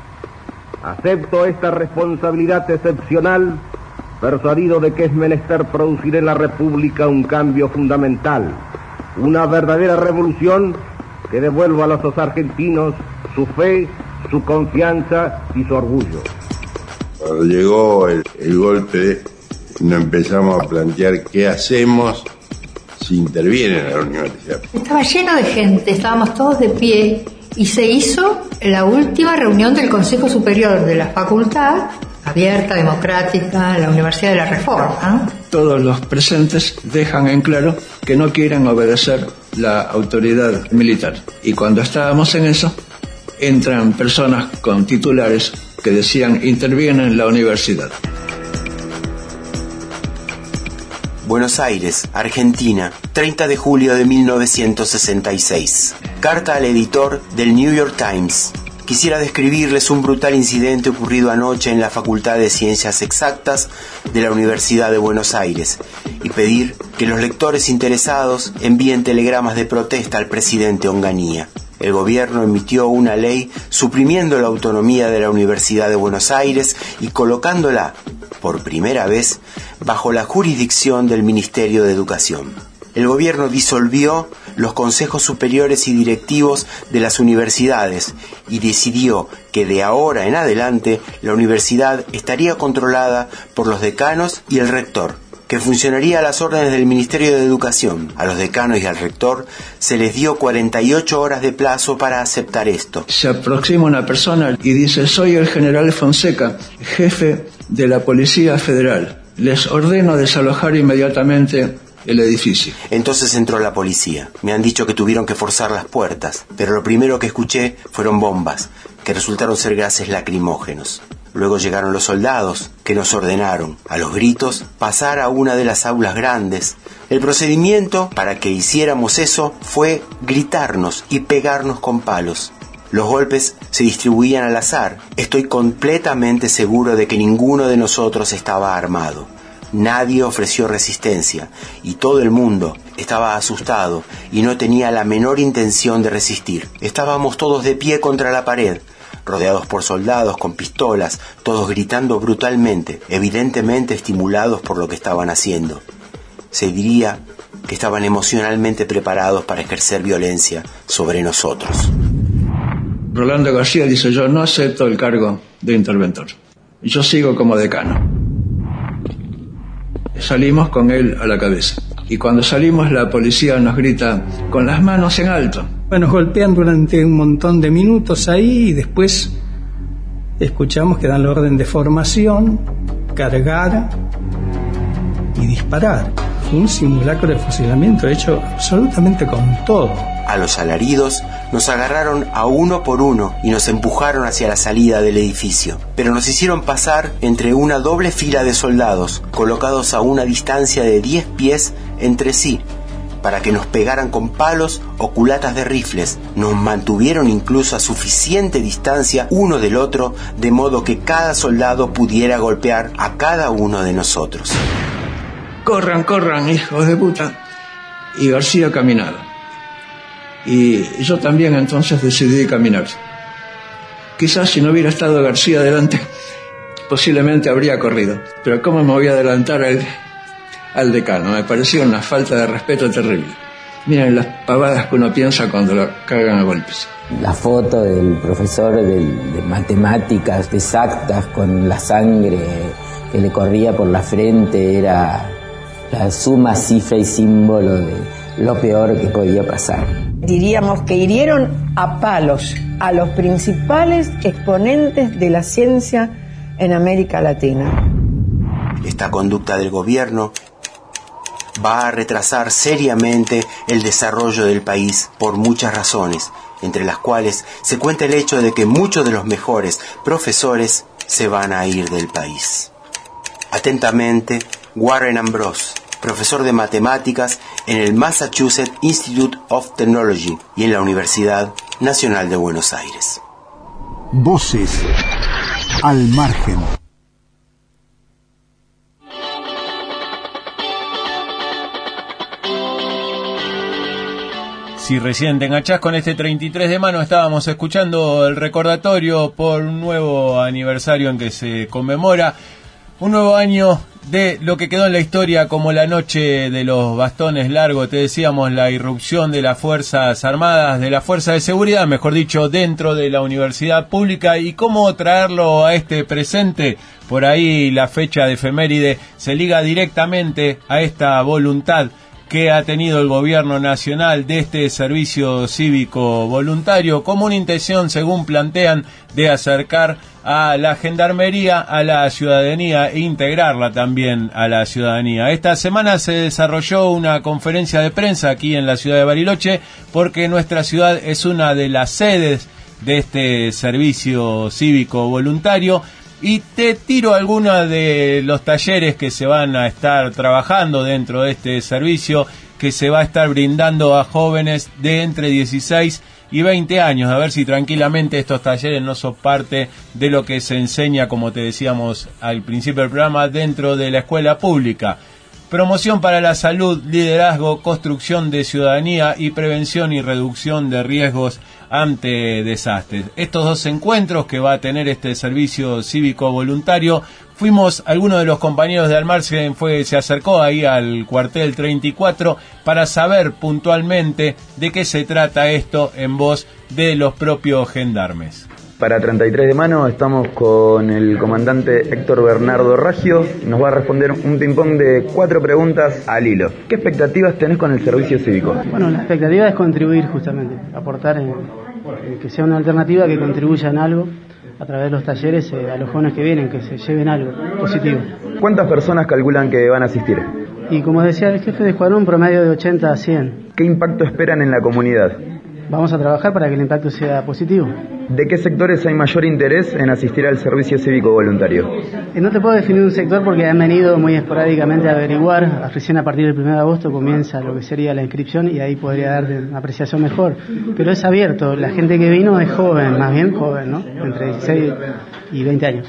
[SPEAKER 26] Acepto esta responsabilidad excepcional, persuadido de que es menester producir en la República un cambio fundamental, una verdadera revolución que devuelva a los argentinos su fe, su confianza y su orgullo.
[SPEAKER 24] Cuando llegó el golpe, nos empezamos a plantear qué hacemos si interviene en la universidad.
[SPEAKER 27] Estaba lleno de gente, estábamos todos de pie y se hizo la última reunión del Consejo Superior de la Facultad, abierta, democrática, la Universidad de la Reforma.
[SPEAKER 21] Todos los presentes dejan en claro que no quieren obedecer la autoridad militar. Y cuando estábamos en eso, entran personas con titulares que decían interviene en la universidad.
[SPEAKER 28] Buenos Aires, Argentina, 30 de julio de 1966. Carta al editor del New York Times. Quisiera describirles un brutal incidente ocurrido anoche en la Facultad de Ciencias Exactas de la Universidad de Buenos Aires y pedir que los lectores interesados envíen telegramas de protesta al presidente Onganía. El gobierno emitió una ley suprimiendo la autonomía de la Universidad de Buenos Aires y colocándola, por primera vez, bajo la jurisdicción del Ministerio de Educación. El gobierno disolvió los consejos superiores y directivos de las universidades y decidió que de ahora en adelante la universidad estaría controlada por los decanos y el rector, que funcionaría a las órdenes del Ministerio de Educación. A los decanos y al rector se les dio 48 horas de plazo para aceptar esto.
[SPEAKER 21] Se aproxima una persona y dice: soy el general Fonseca, jefe de la Policía Federal. Les ordeno desalojar inmediatamente el edificio.
[SPEAKER 28] Entonces entró la policía. Me han dicho que tuvieron que forzar las puertas, pero lo primero que escuché fueron bombas, que resultaron ser gases lacrimógenos. Luego llegaron los soldados, que nos ordenaron, a los gritos, pasar a una de las aulas grandes. El procedimiento para que hiciéramos eso fue gritarnos y pegarnos con palos. Los golpes se distribuían al azar. Estoy completamente seguro de que ninguno de nosotros estaba armado. Nadie ofreció resistencia y todo el mundo estaba asustado y no tenía la menor intención de resistir. Estábamos todos de pie contra la pared, rodeados por soldados con pistolas, todos gritando brutalmente, evidentemente estimulados por lo que estaban haciendo. Se diría que estaban emocionalmente preparados para ejercer violencia sobre nosotros.
[SPEAKER 21] Rolando García dice: yo no acepto el cargo de interventor. Yo sigo como decano. Salimos con él a la cabeza. Y cuando salimos, la policía nos grita: con las manos en alto.
[SPEAKER 25] Nos golpean durante un montón de minutos ahí y después escuchamos que dan la orden de formación, cargar y disparar. Fue un simulacro de fusilamiento hecho absolutamente con todo.
[SPEAKER 28] A los alaridos nos agarraron a uno por uno y nos empujaron hacia la salida del edificio. Pero nos hicieron pasar entre una doble fila de soldados, colocados a una distancia de 10 pies entre sí, para que nos pegaran con palos o culatas de rifles. Nos mantuvieron incluso a suficiente distancia uno del otro, de modo que cada soldado pudiera golpear a cada uno de nosotros.
[SPEAKER 21] Corran, corran, hijos de puta. Y García caminaba. Y yo también entonces decidí caminar. Quizás si no hubiera estado García delante, posiblemente habría corrido. Pero ¿cómo me voy a adelantar al decano? Me parecía una falta de respeto terrible. Miren las pavadas que uno piensa cuando lo cagan a golpes.
[SPEAKER 4] La foto del profesor de matemáticas exactas con la sangre que le corría por la frente era la suma, cifra y símbolo de lo peor que podía pasar.
[SPEAKER 13] Diríamos que hirieron a palos a los principales exponentes de la ciencia en América Latina.
[SPEAKER 28] Esta conducta del gobierno va a retrasar seriamente el desarrollo del país por muchas razones, entre las cuales se cuenta el hecho de que muchos de los mejores profesores se van a ir del país. Atentamente, Warren Ambrose, profesor de matemáticas en el Massachusetts Institute of Technology y en la Universidad Nacional de Buenos Aires.
[SPEAKER 15] Voces al margen.
[SPEAKER 12] Si recién te enganchás con este 33 de mano, estábamos escuchando el recordatorio por un nuevo aniversario en que se conmemora un nuevo año de lo que quedó en la historia como la noche de los bastones largos. Te decíamos, la irrupción de las Fuerzas Armadas, de la Fuerza de Seguridad, mejor dicho, dentro de la universidad pública. Y cómo traerlo a este presente. Por ahí la fecha de efeméride se liga directamente a esta voluntad que ha tenido el gobierno nacional de este servicio cívico voluntario, como una intención, según plantean, de acercar a la gendarmería a la ciudadanía e integrarla también a la ciudadanía. Esta semana se desarrolló una conferencia de prensa aquí en la ciudad de Bariloche, porque nuestra ciudad es una de las sedes de este servicio cívico voluntario. Y te tiro algunos de los talleres que se van a estar trabajando dentro de este servicio, que se va a estar brindando a jóvenes de entre 16 y 20 años. A ver si tranquilamente estos talleres no son parte de lo que se enseña, como te decíamos al principio del programa, dentro de la escuela pública. Promoción para la salud, liderazgo, construcción de ciudadanía y prevención y reducción de riesgos ante desastres. Estos dos encuentros que va a tener este servicio cívico voluntario, fuimos, algunos de los compañeros de Almargen se acercó ahí al cuartel 34 para saber puntualmente de qué se trata esto en voz de los propios gendarmes.
[SPEAKER 16] Para 33 de mano estamos con el comandante Héctor Bernardo Raggio. Nos va a responder un ping-pong de 4 preguntas al hilo. ¿Qué expectativas tenés con el servicio cívico?
[SPEAKER 17] Bueno, la expectativa es contribuir justamente, aportar que sea una alternativa que contribuya en algo a través de los talleres a los jóvenes que vienen, que se lleven algo positivo.
[SPEAKER 16] ¿Cuántas personas calculan que van a asistir?
[SPEAKER 17] Y como decía el jefe de escuadrón, un promedio de 80 a 100.
[SPEAKER 16] ¿Qué impacto esperan en la comunidad?
[SPEAKER 17] Vamos a trabajar para que el impacto sea positivo.
[SPEAKER 16] ¿De qué sectores hay mayor interés en asistir al servicio cívico voluntario?
[SPEAKER 17] No te puedo definir un sector porque han venido muy esporádicamente a averiguar. Recién a partir del 1 de agosto comienza lo que sería la inscripción y ahí podría darte una apreciación mejor. Pero es abierto. La gente que vino es joven, más bien joven, ¿no? Entre 16 y 20 años.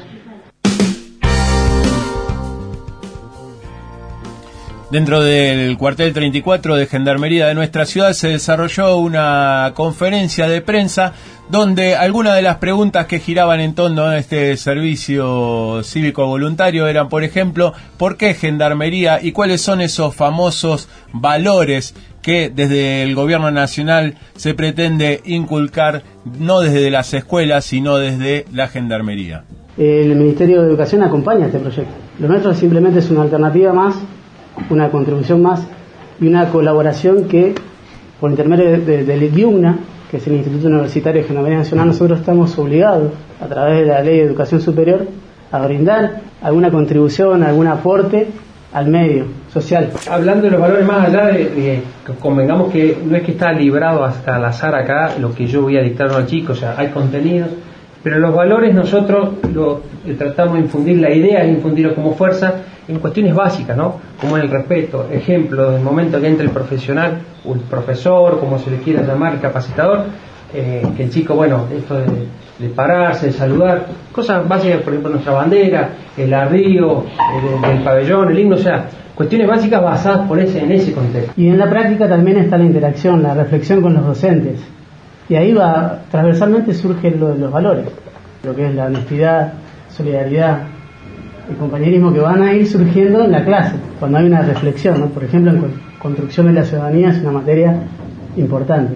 [SPEAKER 12] Dentro del cuartel 34 de Gendarmería de nuestra ciudad se desarrolló una conferencia de prensa donde algunas de las preguntas que giraban en torno a este servicio cívico voluntario eran, por ejemplo, ¿por qué Gendarmería y cuáles son esos famosos valores que desde el gobierno nacional se pretende inculcar, no desde las escuelas, sino desde la Gendarmería?
[SPEAKER 17] El Ministerio de Educación acompaña este proyecto. Lo nuestro simplemente es una alternativa más, una contribución más y una colaboración que, por intermedio del IUNA, que es el Instituto Universitario de Gendarmería Nacional, nosotros estamos obligados, a través de la Ley de Educación Superior, a brindar alguna contribución, algún aporte al medio social.
[SPEAKER 18] Hablando de los valores, más allá de convengamos que no es que está librado hasta al azar acá lo que yo voy a dictar a los chicos, o sea, hay contenidos, pero los valores nosotros tratamos de infundir, la idea es infundirlos como fuerza, en cuestiones básicas, ¿no? Como el respeto, ejemplo, del momento que entra el profesional, o el profesor, como se le quiera llamar, el capacitador, que el chico, bueno, esto de pararse, de saludar, cosas básicas, por ejemplo, nuestra bandera, el arrío, del pabellón, el himno, o sea, cuestiones básicas basadas en ese contexto.
[SPEAKER 17] Y en la práctica también está la interacción, la reflexión con los docentes. Y ahí transversalmente surgen los valores, lo que es la honestidad, solidaridad, el compañerismo, que van a ir surgiendo en la clase, cuando hay una reflexión, ¿no? Por ejemplo, en construcción de la ciudadanía es una materia importante.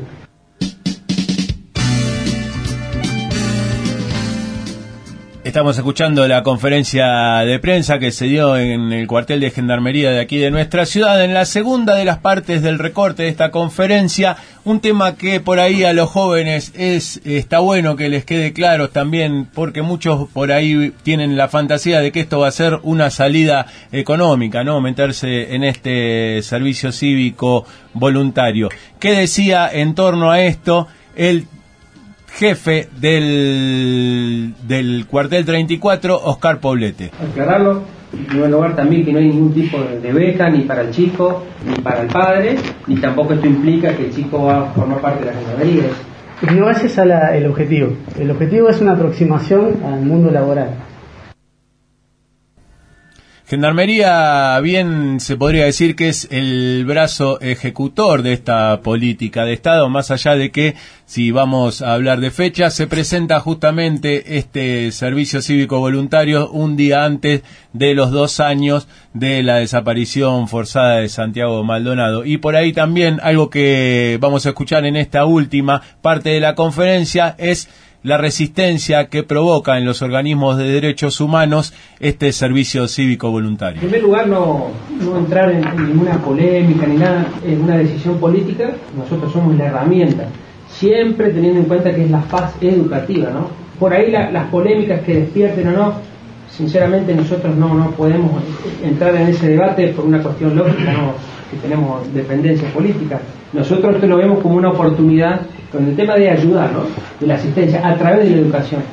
[SPEAKER 12] Estamos escuchando la conferencia de prensa que se dio en el cuartel de Gendarmería de aquí de nuestra ciudad. En la segunda de las partes del recorte de esta conferencia, un tema que por ahí a los jóvenes está bueno que les quede claro también, porque muchos por ahí tienen la fantasía de que esto va a ser una salida económica, ¿no? Meterse en este servicio cívico voluntario. ¿Qué decía en torno a esto el jefe del cuartel 34, Oscar Poblete?
[SPEAKER 18] Aclararlo, en primer lugar también que no hay ningún tipo de beca ni para el chico, ni para el padre, ni tampoco esto implica que el chico va a formar parte de las gendarmerías.
[SPEAKER 17] No, ese es el objetivo. El objetivo es una aproximación al mundo laboral.
[SPEAKER 12] Gendarmería, bien se podría decir que es el brazo ejecutor de esta política de Estado, más allá de que, si vamos a hablar de fecha, se presenta justamente este servicio cívico voluntario un día antes de los 2 años de la desaparición forzada de Santiago Maldonado. Y por ahí también algo que vamos a escuchar en esta última parte de la conferencia es la resistencia que provoca en los organismos de derechos humanos este servicio cívico voluntario.
[SPEAKER 18] En primer lugar, no entrar en ninguna polémica ni nada, en una decisión política. Nosotros somos la herramienta, siempre teniendo en cuenta que es la faz educativa, ¿no? Por ahí las polémicas que despierten o no, sinceramente nosotros no podemos entrar en ese debate por una cuestión lógica, ¿no? Que tenemos dependencia política. Nosotros esto lo vemos como una oportunidad con el tema de ayudar, ¿no? De la asistencia a través de la educación.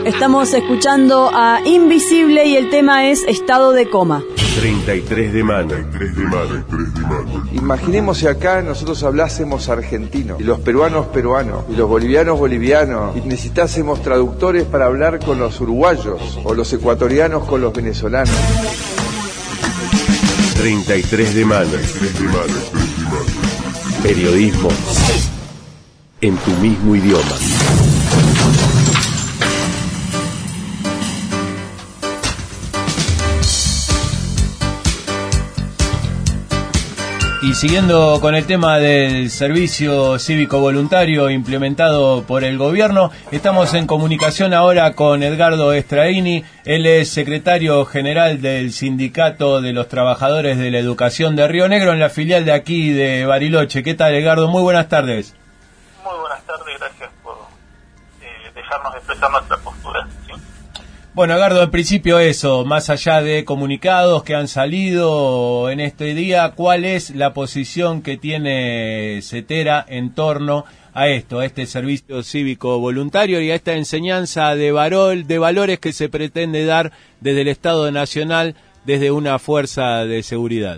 [SPEAKER 11] Estamos escuchando a Invisible y el tema es Estado de Coma.
[SPEAKER 10] 33 de mano.
[SPEAKER 21] Imaginemos si acá nosotros hablásemos argentino, y los peruanos peruanos, y los bolivianos bolivianos, y necesitásemos traductores para hablar con los uruguayos, o los ecuatorianos con los venezolanos.
[SPEAKER 10] 33 de mano. Periodismo en tu mismo idioma.
[SPEAKER 12] Y siguiendo con el tema del servicio cívico voluntario implementado por el gobierno, estamos en comunicación ahora con Edgardo Estraini. Él es secretario general del Sindicato de los Trabajadores de la Educación de Río Negro, en la filial de aquí de Bariloche. ¿Qué tal, Edgardo? Muy buenas tardes.
[SPEAKER 1] Muy buenas tardes, gracias por dejarnos expresar nuestra postura. ¿Sí?
[SPEAKER 12] Bueno, Edgardo, en principio eso, más allá de comunicados que han salido en este día, ¿cuál es la posición que tiene CETERA en torno a esto, a este servicio cívico voluntario y a esta enseñanza de valores que se pretende dar desde el Estado Nacional, desde una fuerza de seguridad?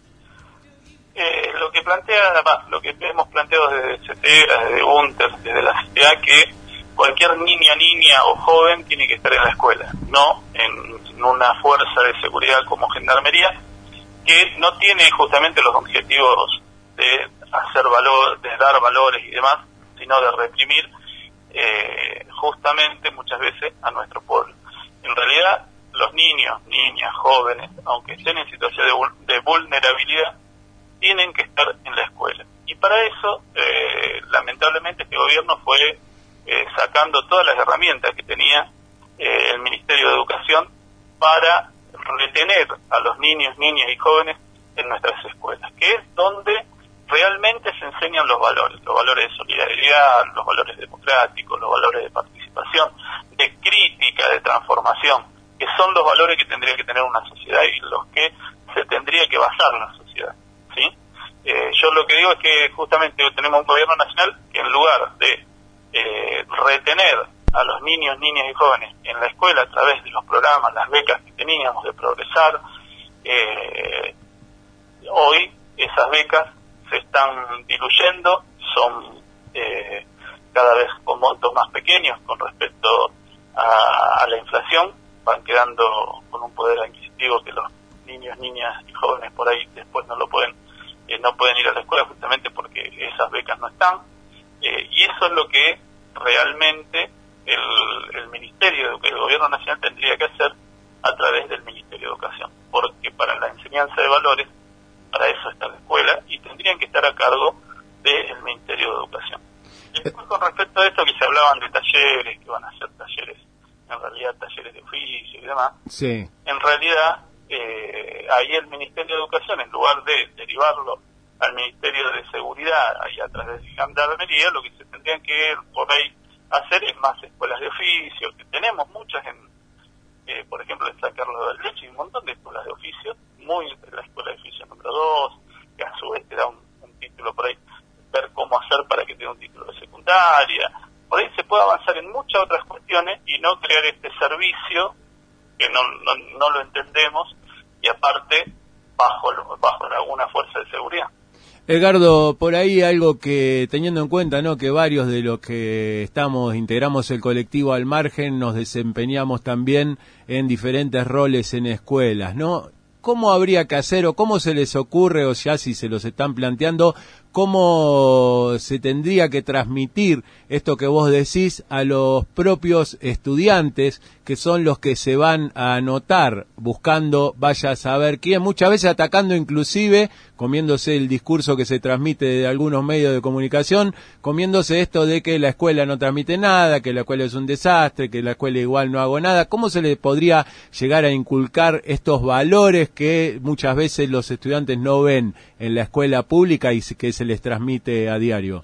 [SPEAKER 1] Lo que hemos planteado desde CETERA, desde UNTER, desde la CTA, que cualquier niña o joven tiene que estar en la escuela, no en una fuerza de seguridad como Gendarmería, que no tiene justamente los objetivos de de dar valores y demás, sino de reprimir justamente muchas veces a nuestro pueblo. En realidad, los niños, niñas, jóvenes, aunque estén en situación de vulnerabilidad, tienen que estar en la escuela. Y para eso, lamentablemente, este gobierno fue sacando todas las herramientas que tenía el Ministerio de Educación para retener a los niños, niñas y jóvenes en nuestras escuelas, que es donde realmente se enseñan los valores de solidaridad, los valores democráticos, los valores de participación, de crítica, de transformación, que son los valores que tendría que tener una sociedad y los que se tendría que basar la sociedad, ¿sí? Yo lo que digo es que justamente tenemos un gobierno nacional que en lugar de retener a los niños, niñas y jóvenes en la escuela a través de los programas, las becas que teníamos de Progresar, hoy esas becas se están diluyendo, son cada vez con montos más pequeños con respecto a la inflación, van quedando con un poder adquisitivo que los niños, niñas y jóvenes por ahí después no pueden ir a la escuela justamente porque esas becas no están. Y eso es lo que realmente el Ministerio, el Gobierno Nacional tendría que hacer a través del Ministerio de Educación, porque para la enseñanza de valores, para eso está la escuela, y tendrían que estar a cargo del Ministerio de Educación. Después, con respecto a esto que se hablaban de talleres, que van a ser talleres, en realidad talleres de oficio y demás,
[SPEAKER 12] sí. En
[SPEAKER 1] realidad ahí el Ministerio de Educación, en lugar de derivarlo al Ministerio de Seguridad y a través de Gendarmería, lo que se tendrían que por ahí hacer es más escuelas de oficio, que tenemos muchas por ejemplo en San Carlos del Leche, un montón de escuelas de oficio, la escuela de oficio número 2, que a su vez te da un título por ahí, ver cómo hacer para que tenga un título de secundaria, por ahí se puede avanzar en muchas otras cuestiones y no crear este servicio que no lo entendemos y aparte bajo alguna fuerza de seguridad.
[SPEAKER 12] Edgardo, por ahí algo que, teniendo en cuenta, ¿no?, que varios de los que integramos el colectivo Al Margen, nos desempeñamos también en diferentes roles en escuelas, ¿no? ¿Cómo habría que hacer o cómo se les ocurre, o ya si se los están planteando, cómo se tendría que transmitir esto que vos decís a los propios estudiantes, que son los que se van a anotar buscando vaya a saber quién, muchas veces atacando inclusive, comiéndose el discurso que se transmite de algunos medios de comunicación, comiéndose esto de que la escuela no transmite nada, que la escuela es un desastre, que la escuela igual no hago nada? ¿Cómo se le podría llegar a inculcar estos valores que muchas veces los estudiantes no ven en la escuela pública y que se les transmite a diario?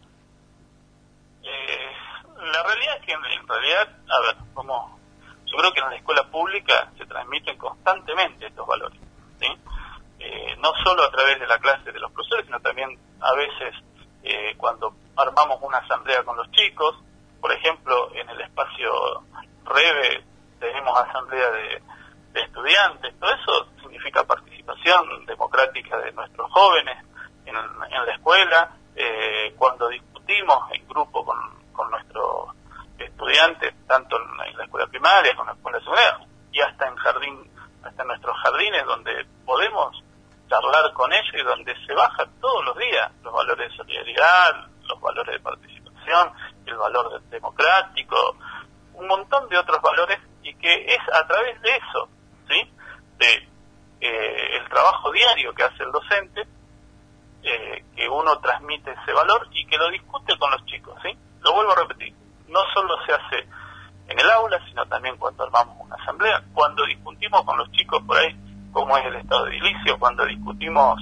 [SPEAKER 1] La realidad es que en realidad, yo creo que en la escuela pública se transmiten constantemente estos valores, ¿sí? No solo a través de la clase de los profesores, sino también a veces cuando armamos una asamblea con los chicos, por ejemplo, en el espacio breve tenemos asamblea de estudiantes. Todo eso significa participación democrática de nuestros jóvenes en la escuela. Cuando discutimos en grupo con nuestros estudiantes, tanto en la escuela primaria como en la escuela secundaria, y hasta en nuestros jardines, donde podemos charlar con ellos y donde se bajan todos los días los valores de solidaridad, los valores de participación, el valor democrático, un montón de otros valores, y que es a través de eso, ¿sí?, de el trabajo diario que hace el docente, que uno transmite ese valor y que lo discute con los chicos, ¿sí? Lo vuelvo a repetir, no solo se hace en el aula, sino también cuando armamos una asamblea, cuando discutimos con los chicos por ahí cómo es el estado de edilicio, cuando discutimos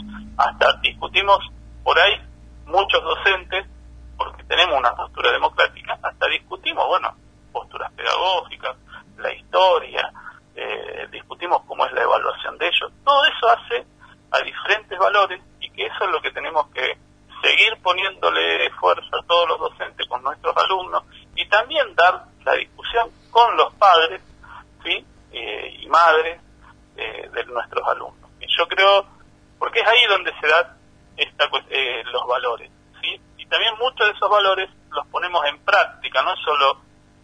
[SPEAKER 1] por ahí muchos docentes, porque tenemos una postura democrática, hasta discutimos, bueno, posturas pedagógicas, la historia, discutimos cómo es la evaluación de ellos. Todo eso hace a diferentes valores, y que eso es lo que tenemos que seguir poniéndole esfuerzo a todos los docentes con nuestros alumnos, y también dar la discusión con los padres, ¿sí?, y madres de nuestros alumnos. Y yo creo, porque es ahí donde se dan los valores, ¿sí? Y también muchos de esos valores los ponemos en práctica, no solo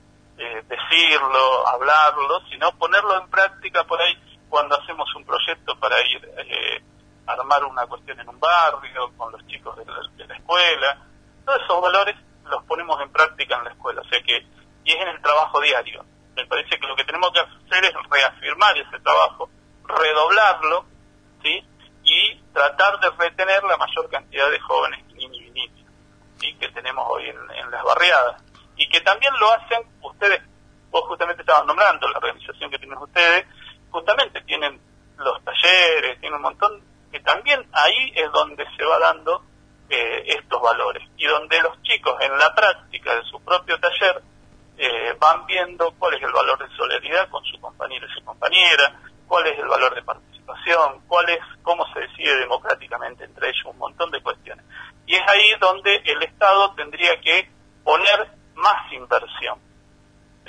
[SPEAKER 1] decirlo, hablarlo, sino ponerlo en práctica por ahí cuando hacemos un proyecto para ir a armar una cuestión en un barrio, con los chicos de la escuela. Todos esos valores los ponemos en práctica en la escuela, o sea que, y es en el trabajo diario. Me parece que lo que tenemos que hacer es reafirmar ese trabajo, redoblarlo, ¿sí?, y tratar de retener la mayor cantidad de jóvenes, niños y niñas, ¿sí?, que tenemos hoy en las barriadas, y que también lo hacen ustedes. Vos justamente estabas nombrando la organización que tienen ustedes, justamente tienen los talleres, tienen un montón, que también ahí es donde se va dando estos valores, y donde los chicos en la práctica de su propio taller van viendo cuál es el valor de solidaridad con su compañero y su compañera, cuál es el valor de participación, cómo se decide democráticamente entre ellos, un montón de cuestiones. Y es ahí donde el Estado tendría que poner más inversión, ¿sí?,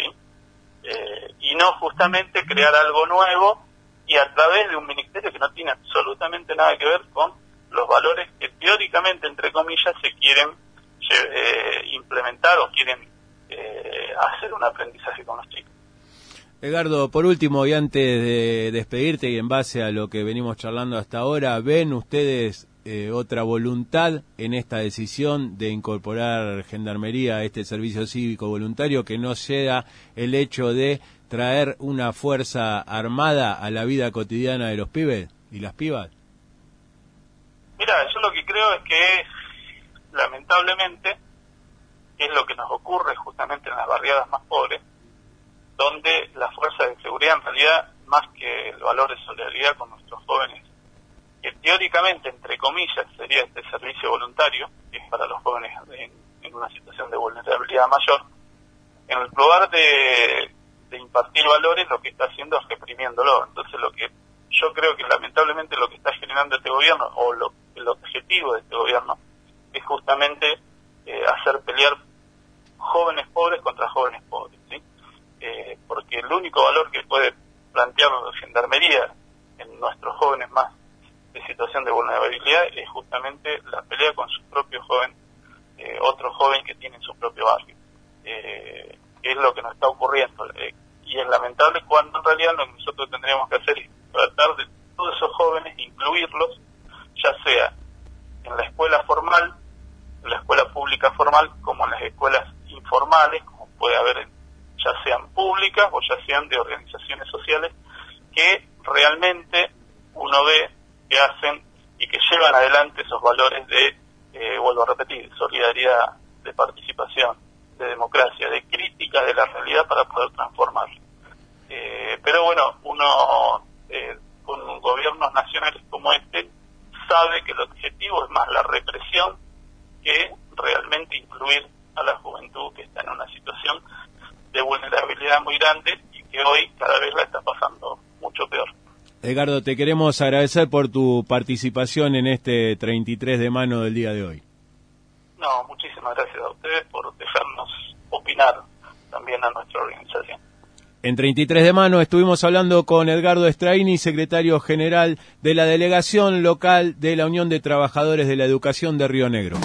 [SPEAKER 1] y no justamente crear algo nuevo y a través de un ministerio que no tiene absolutamente nada que ver con los valores que teóricamente, entre comillas, se quieren implementar o quieren hacer un aprendizaje con los chicos.
[SPEAKER 12] Edgardo, por último, y antes de despedirte y en base a lo que venimos charlando hasta ahora, ¿ven ustedes otra voluntad en esta decisión de incorporar Gendarmería a este servicio cívico voluntario, que no sea el hecho de traer una fuerza armada a la vida cotidiana de los pibes y las pibas?
[SPEAKER 1] Mira, yo lo que creo es que lamentablemente es lo que nos ocurre justamente en las barriadas más pobres, donde las fuerzas de seguridad, en realidad, más que el valor de solidaridad con nuestros jóvenes, que teóricamente, entre comillas, sería este servicio voluntario, que es para los jóvenes en una situación de vulnerabilidad mayor, en lugar de impartir valores, lo que está haciendo es reprimiéndolo. Entonces, lo que yo creo que lamentablemente lo que está generando este gobierno, o el objetivo de este gobierno, es justamente hacer pelear jóvenes pobres contra jóvenes pobres, ¿sí? Porque el único valor que puede plantear la Gendarmería en nuestros jóvenes más de situación de vulnerabilidad es justamente la pelea con su propio joven, otro joven que tiene en su propio barrio. Es lo que nos está ocurriendo, y es lamentable, cuando en realidad lo que nosotros tendríamos que hacer es tratar de todos esos jóvenes incluirlos, ya sea en la escuela formal, en la escuela pública formal, como en las escuelas informales, como puede haber, ya sean públicas o ya sean de organizaciones sociales, que realmente uno ve que hacen y que llevan adelante esos valores de, vuelvo a repetir, solidaridad, de participación, de democracia, de crítica de la realidad para poder transformarla. Pero bueno, uno con gobiernos nacionales como este sabe que el objetivo es más la represión que realmente incluir a la juventud, que está en una situación de vulnerabilidad muy grande y que hoy cada vez la está pasando mucho peor.
[SPEAKER 12] Edgardo, te queremos agradecer por tu participación en este 33 de mano del día de hoy.
[SPEAKER 1] No, muchísimas gracias a ustedes por dejarnos opinar también a nuestra organización.
[SPEAKER 12] En 33 de mano estuvimos hablando con Edgardo Straini, secretario general de la delegación local de la Unión de Trabajadores de la Educación de Río Negro.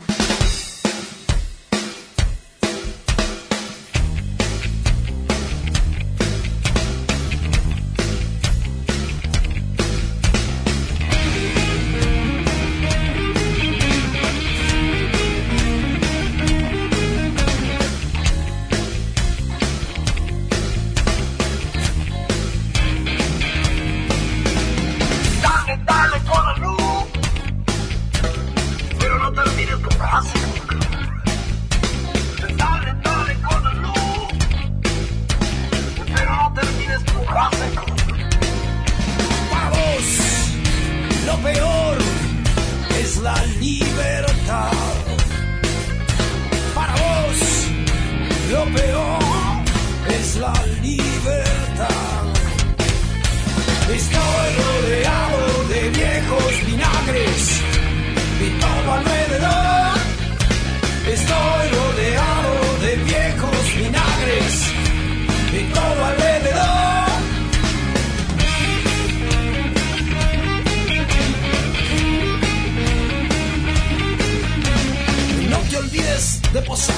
[SPEAKER 2] De posar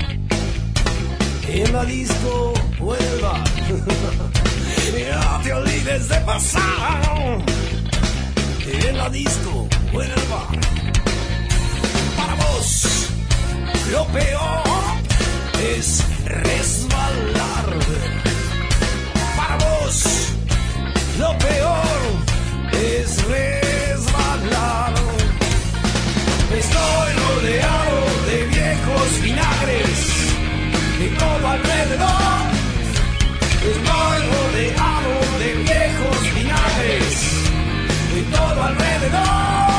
[SPEAKER 2] en la disco o en el bar. No te olvides de pasar en la disco o en el bar. Para vos lo peor es resbalar. Para vos lo peor es resbalar. Estoy rodeado de viejos vinagres y todo alrededor. Estoy rodeado de viejos vinagres y todo alrededor.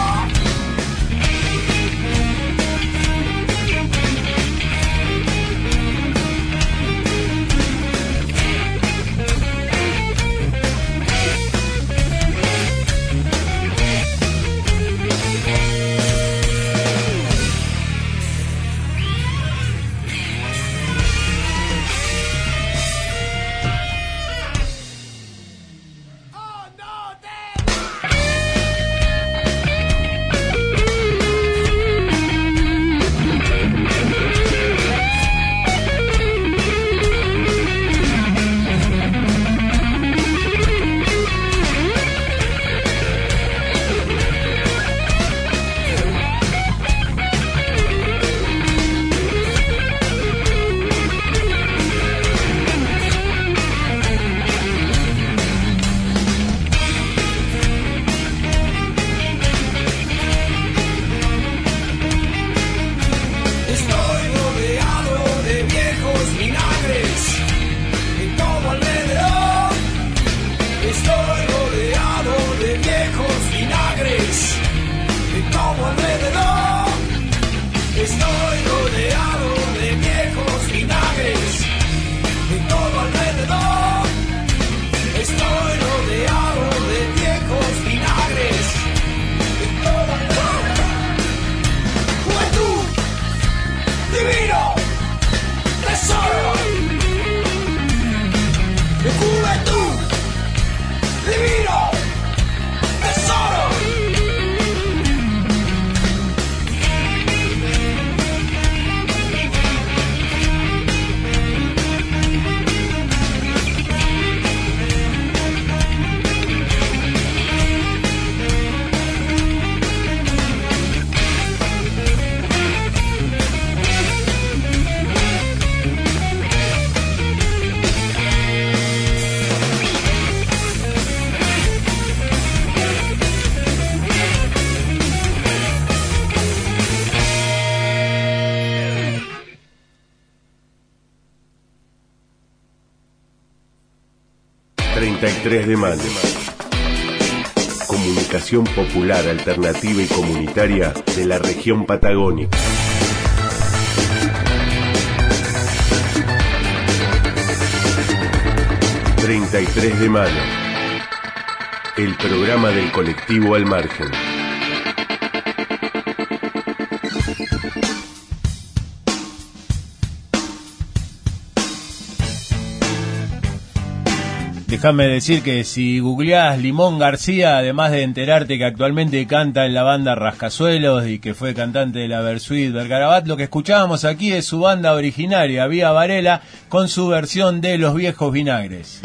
[SPEAKER 10] De mano. Comunicación popular, alternativa y comunitaria de la región patagónica. 33 de mano. El programa del colectivo Al Margen.
[SPEAKER 12] Déjame decir que si googleás Limón García, además de enterarte que actualmente canta en la banda Rascasuelos y que fue cantante de la Versuit Vergarabat, lo que escuchábamos aquí es su banda originaria, Vía Varela, con su versión de Los Viejos Vinagres.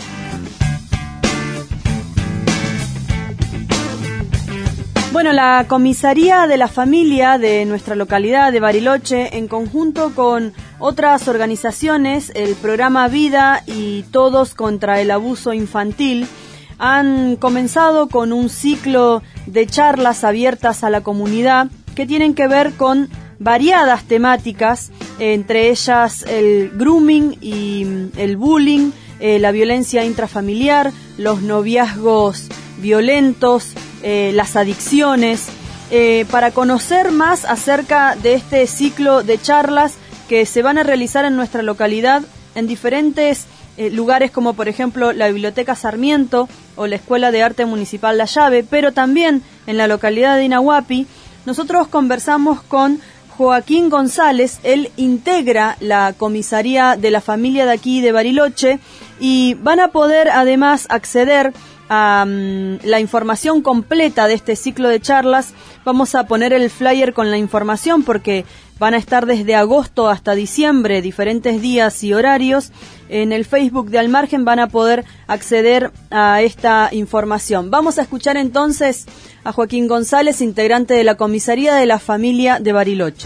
[SPEAKER 11] Bueno, la Comisaría de la Familia de nuestra localidad de Bariloche, en conjunto con otras organizaciones, el programa Vida y Todos contra el Abuso Infantil, han comenzado con un ciclo de charlas abiertas a la comunidad que tienen que ver con variadas temáticas, entre ellas el grooming y el bullying, la violencia intrafamiliar, los noviazgos violentos, las adicciones, para conocer más acerca de este ciclo de charlas que se van a realizar en nuestra localidad en diferentes lugares, como por ejemplo la Biblioteca Sarmiento o la Escuela de Arte Municipal La Llave, pero también en la localidad de Inahuapi. Nosotros conversamos con Joaquín González. Él integra la Comisaría de la Familia de aquí de Bariloche y van a poder además acceder a la información completa de este ciclo de charlas. Vamos a poner el flyer con la información porque van a estar desde agosto hasta diciembre, diferentes días y horarios. En el Facebook de Al Margen van a poder acceder a esta información. Vamos a escuchar entonces a Joaquín González, integrante de la Comisaría de la Familia de Bariloche.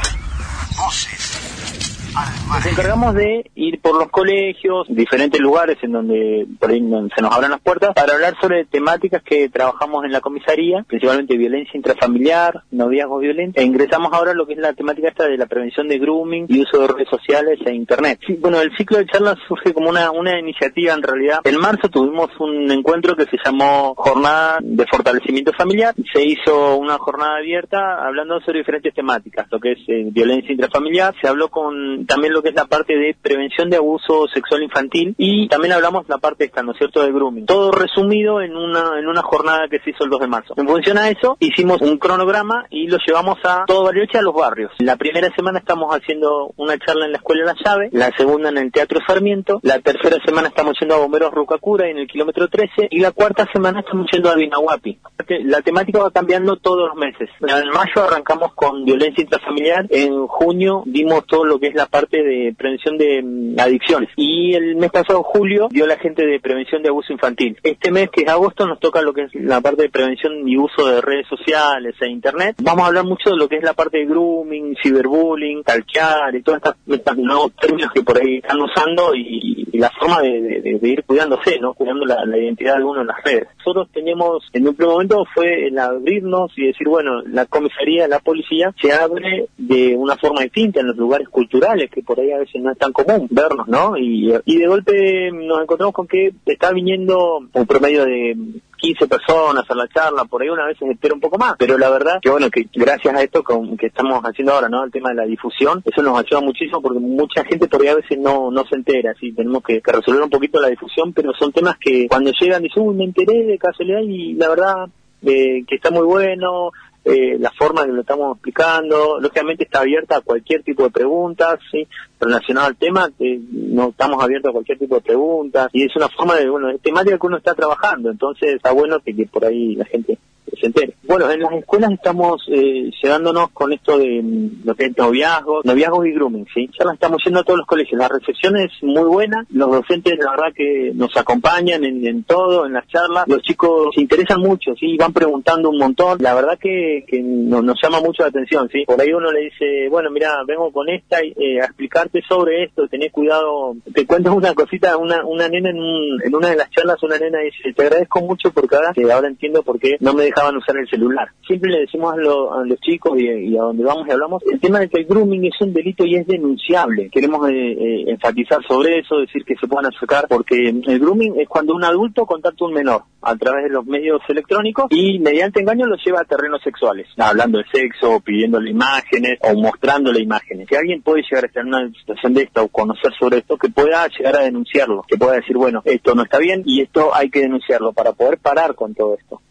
[SPEAKER 3] Nos encargamos de ir por los colegios, diferentes lugares en donde por ahí se nos abran las puertas, para hablar sobre temáticas que trabajamos en la comisaría, principalmente violencia intrafamiliar, noviazgos violentos, e ingresamos ahora a lo que es la temática esta de la prevención de grooming y uso de redes sociales e internet. Sí, bueno, el ciclo de charlas surge como una iniciativa en realidad. En marzo tuvimos un encuentro que se llamó Jornada de Fortalecimiento Familiar. Se hizo una jornada abierta hablando sobre diferentes temáticas, lo que es violencia intrafamiliar. Se habló con también lo que es la parte de prevención de abuso sexual infantil y también hablamos la parte esta, ¿no es cierto?, de grooming. Todo resumido en una jornada que se hizo el 2 de marzo. En función a eso, hicimos un cronograma y lo llevamos a todo Bariloche, a los barrios. La primera semana estamos haciendo una charla en la Escuela La Llave, la segunda en el Teatro Sarmiento, la tercera semana estamos yendo a Bomberos Rucacura en el kilómetro 13 y la cuarta semana estamos yendo a Vinahuapi. La temática va cambiando todos los meses. En mayo arrancamos con violencia intrafamiliar, en junio dimos todo lo que es la parte de prevención de adicciones y el mes pasado, julio, dio la gente de prevención de abuso infantil. Este mes, que es agosto, nos toca lo que es la parte de prevención y uso de redes sociales e internet. Vamos a hablar mucho de lo que es la parte de grooming, ciberbullying, stalkear y todas estas nuevos términos que por ahí están usando y la forma de ir cuidándose, ¿no? Cuidando la identidad de uno en las redes. Nosotros teníamos, en un primer momento fue el abrirnos y decir, bueno, la comisaría, la policía se abre de una forma distinta en los lugares culturales, que por ahí a veces no es tan común vernos, ¿no? Y de golpe nos encontramos con que está viniendo un promedio de 15 personas a la charla, por ahí una vez se espera un poco más, pero la verdad que bueno, que gracias a esto que estamos haciendo ahora, ¿no?, el tema de la difusión, eso nos ayuda muchísimo porque mucha gente por ahí a veces no se entera, así tenemos que resolver un poquito la difusión, pero son temas que cuando llegan dicen, uy, me enteré de casualidad y la verdad que está muy bueno. La forma que lo estamos explicando, lógicamente está abierta a cualquier tipo de preguntas, ¿sí?, relacionado al tema, no estamos abiertos a cualquier tipo de preguntas, y es una forma de temática que uno está trabajando, entonces está bueno que por ahí la gente se entere. Bueno, en las escuelas estamos llegándonos con esto de lo que es noviazgos y grooming, ¿sí? Ya las estamos yendo a todos los colegios, la recepción es muy buena, los docentes la verdad que nos acompañan en todo, en las charlas, los chicos se interesan mucho, ¿sí?, van preguntando un montón, la verdad que nos llama mucho la atención, ¿sí? Por ahí uno le dice, bueno, mira, vengo con esta a explicarte sobre esto, tenés cuidado, te cuento una cosita, una nena en una de las charlas, una nena dice, te agradezco mucho porque ahora entiendo por qué no me dejaban usar el celular. Siempre le decimos a los chicos y a donde vamos y hablamos, el tema de que el grooming es un delito y es denunciable. Queremos enfatizar sobre eso, decir que se puedan acercar, porque el grooming es cuando un adulto contacta a un menor a través de los medios electrónicos y mediante engaño lo lleva a terrenos sexuales, hablando de sexo, pidiéndole imágenes o mostrándole imágenes. Si alguien puede llegar a estar en una situación de esta o conocer sobre esto, que pueda llegar a denunciarlo, que pueda decir, bueno, esto no está bien y esto hay que denunciarlo para poder parar con todo esto.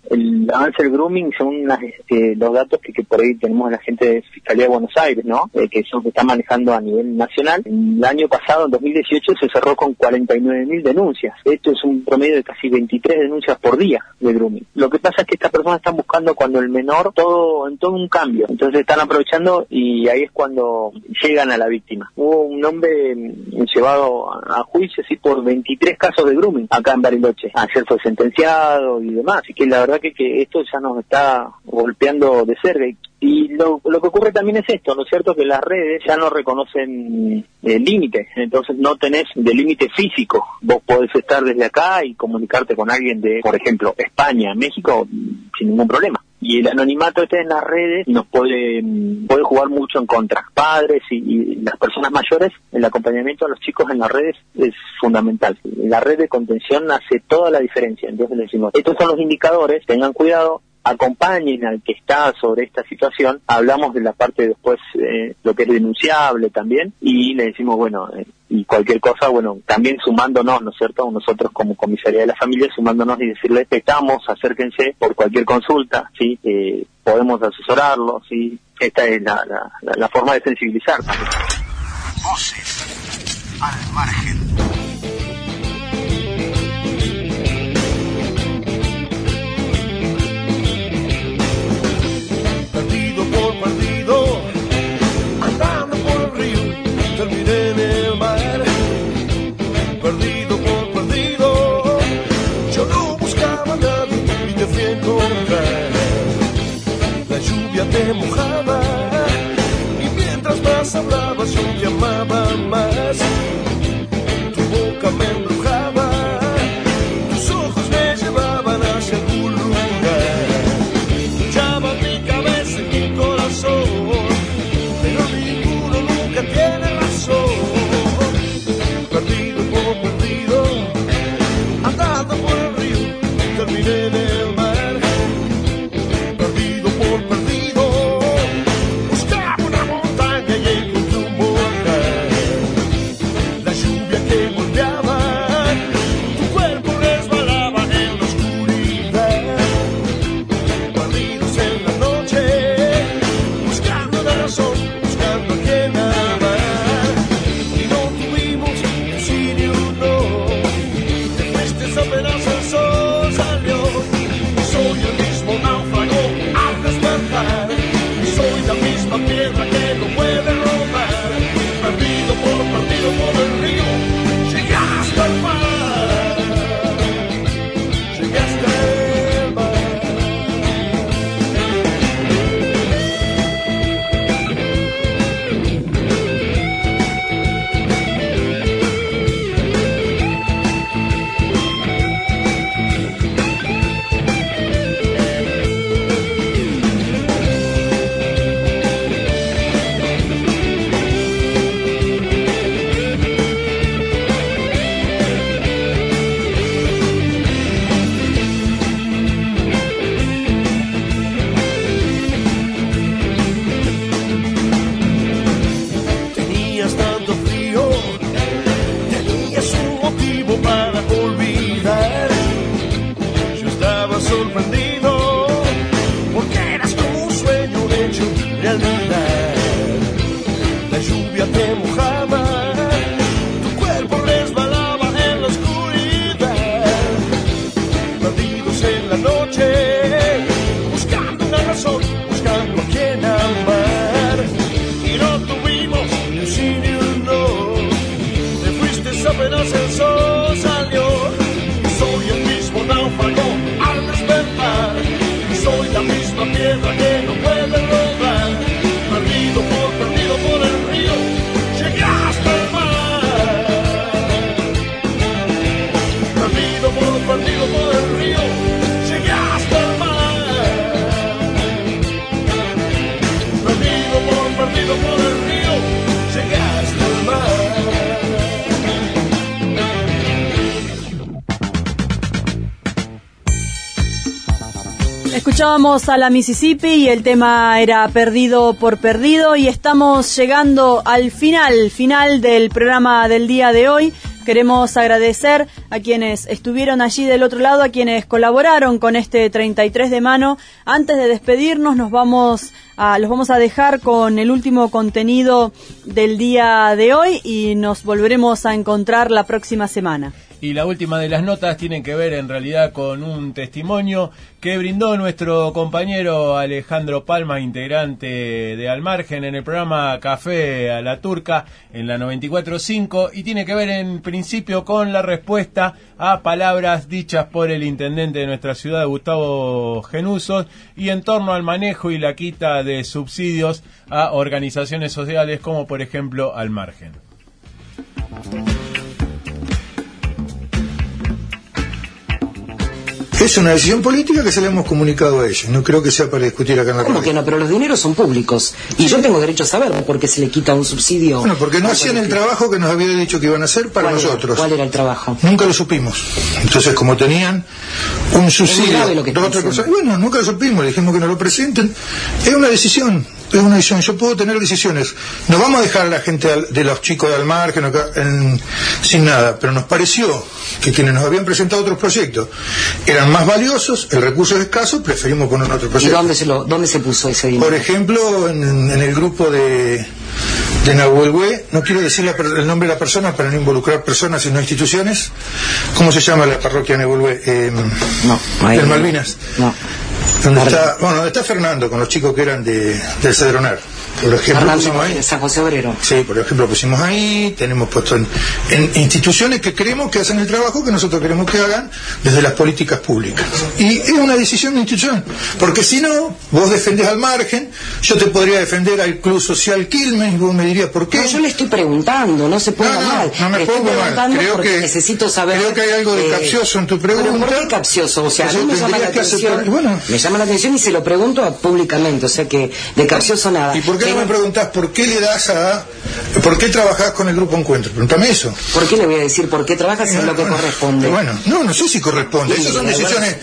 [SPEAKER 3] el avance del grooming según los datos que por ahí tenemos la gente de Fiscalía de Buenos Aires, ¿no? Que son que está manejando a nivel nacional. El año pasado, en 2018, se cerró con 49.000 denuncias. Esto es un promedio de casi 23 denuncias por día de grooming. Lo que pasa es que estas personas están buscando cuando el menor todo un cambio. Entonces están aprovechando y ahí es cuando llegan a la víctima. Hubo un hombre llevado a juicio así por 23 casos de grooming acá en Bariloche. Ayer fue sentenciado y demás. Así que la verdad que esto ya nos está golpeando de cerca. Y lo que ocurre también es esto, ¿no es cierto? Que las redes ya no reconocen límites, entonces no tenés de límite físico. Vos podés estar desde acá y comunicarte con alguien de, por ejemplo, España, México, sin ningún problema. Y el anonimato en las redes nos puede jugar mucho en contra. Padres y las personas mayores, el acompañamiento a los chicos en las redes es fundamental. La red de contención hace toda la diferencia. Entonces le decimos, estos son los indicadores, tengan cuidado, acompañen al que está sobre esta situación. Hablamos de la parte después, lo que es denunciable también, y le decimos, bueno, y cualquier cosa, bueno, también sumándonos, ¿no es cierto? Nosotros como Comisaría de la Familia, sumándonos y decirles, estamos, acérquense por cualquier consulta, ¿sí? Podemos asesorarlos, ¿sí? Esta es la forma de sensibilizar también.
[SPEAKER 15] Voces al margen.
[SPEAKER 2] Perdido por perdido, andando por el río, terminé en el mar. Perdido por perdido, yo no buscaba a nadie y te fui a encontrar. La lluvia te mojaba y mientras más hablabas yo te amaba más. Tu boca me embrujaba, tus ojos me llevaban hacia algún lugar. Llama mi cabeza y mi corazón, pero ninguno nunca tiene razón. Perdido por perdido, andando por el río, terminé en el mar. Perdido por perdido, buscaba una montaña y encontré un volcán. La lluvia que golpeaba, tu cuerpo resbalaba en la oscuridad. Perdidos en la noche, buscando la razón, buscando a quien amar. Y no tuvimos ni sí ni un no. Te fuiste apenas el sol salió. Y soy el mismo náufrago al despertar. Y soy la misma piedra que no puede robar. Perdido por el río, llegué hasta el mar. Llegué hasta el mar. Tenías tanto frío, tenías un motivo para olvidar. Yo estaba sorprendido, porque eras como un sueño hecho realidad. La lluvia te mojaba, tu cuerpo resbalaba en la oscuridad. Perdidos en la noche, buscando una razón, buscando a quien amar. Y no tuvimos ni un sí ni un no. Te fuiste apenas el sol salió. Y soy el mismo náufrago al despertar. Y soy la misma piedra que no puede rodar. Perdido por el río, llegué hasta el mar. Perdido por el río, llegué hasta el mar. Perdido por el río, llegué hasta el mar.
[SPEAKER 11] Escuchábamos a la Mississippi y el tema era Perdido por Perdido, y estamos llegando al final del programa del día de hoy. Queremos agradecer a quienes estuvieron allí del otro lado, a quienes colaboraron con este 33 de mano. Antes de despedirnos, los vamos a dejar con el último contenido del día de hoy y nos volveremos a encontrar la próxima semana.
[SPEAKER 12] Y la última de las notas tiene que ver en realidad con un testimonio que brindó nuestro compañero Alejandro Palma, integrante de Al Margen, en el programa Café a la Turca en la 94.5, y tiene que ver en principio con la respuesta a palabras dichas por el intendente de nuestra ciudad, Gustavo Genusos, y en torno al manejo y la quita de subsidios a organizaciones sociales como por ejemplo Al Margen.
[SPEAKER 5] Es una decisión política que se le hemos comunicado a ellos. No creo que sea para discutir acá en la radio.
[SPEAKER 6] ¿Cómo que no? Pero los dineros son públicos. Y yo tengo derecho a saber por qué se le quita un subsidio.
[SPEAKER 5] Bueno, porque no hacían el trabajo que nos había dicho que iban a hacer para nosotros.
[SPEAKER 6] ¿Cuál era el trabajo?
[SPEAKER 5] Nunca lo supimos. Entonces, como tenían un subsidio de otra cosa, bueno, nunca lo supimos. Le dijimos que nos lo presenten. Es una decisión. Es una decisión. Yo puedo tener decisiones. No vamos a dejar a la gente de los chicos de Al Margen sin nada. Pero nos pareció que quienes nos habían presentado otros proyectos eran más valiosos, el recurso es escaso, preferimos poner otro proyecto.
[SPEAKER 6] ¿Y dónde se puso ese dinero?
[SPEAKER 5] Por ejemplo, en el grupo de Nahuelhue, no quiero decir el nombre de la persona para no involucrar personas sino instituciones. ¿Cómo se llama la parroquia de Nahuelhue? Del Malvinas.
[SPEAKER 6] No.
[SPEAKER 5] Donde está Fernando con los chicos que eran del Cedronar. Por ejemplo, pusimos ahí.
[SPEAKER 6] San José Obrero.
[SPEAKER 5] Sí, por ejemplo, pusimos ahí, tenemos puesto en instituciones que creemos que hacen el trabajo que nosotros queremos que hagan desde las políticas públicas. Y es una decisión de institución, porque si no, vos defendés Al Margen, yo te podría defender al Club Social Quilmes, y vos me dirías por qué.
[SPEAKER 6] No, yo le estoy preguntando, no se ponga mal.
[SPEAKER 5] No me pongo mal, creo que
[SPEAKER 6] necesito saber.
[SPEAKER 5] Creo que hay algo de capcioso en tu pregunta.
[SPEAKER 6] ¿Pero por qué capcioso? O sea, a mí me llama la atención. Me llama la atención y se lo pregunto públicamente, o sea que de capcioso nada.
[SPEAKER 5] ¿Y por qué no me preguntás por qué le das por qué trabajás con el Grupo Encuentro? Pregúntame eso.
[SPEAKER 6] ¿Por qué le voy a decir por qué trabajas si es lo que corresponde?
[SPEAKER 5] Bueno, no sé si corresponde. Esas son decisiones,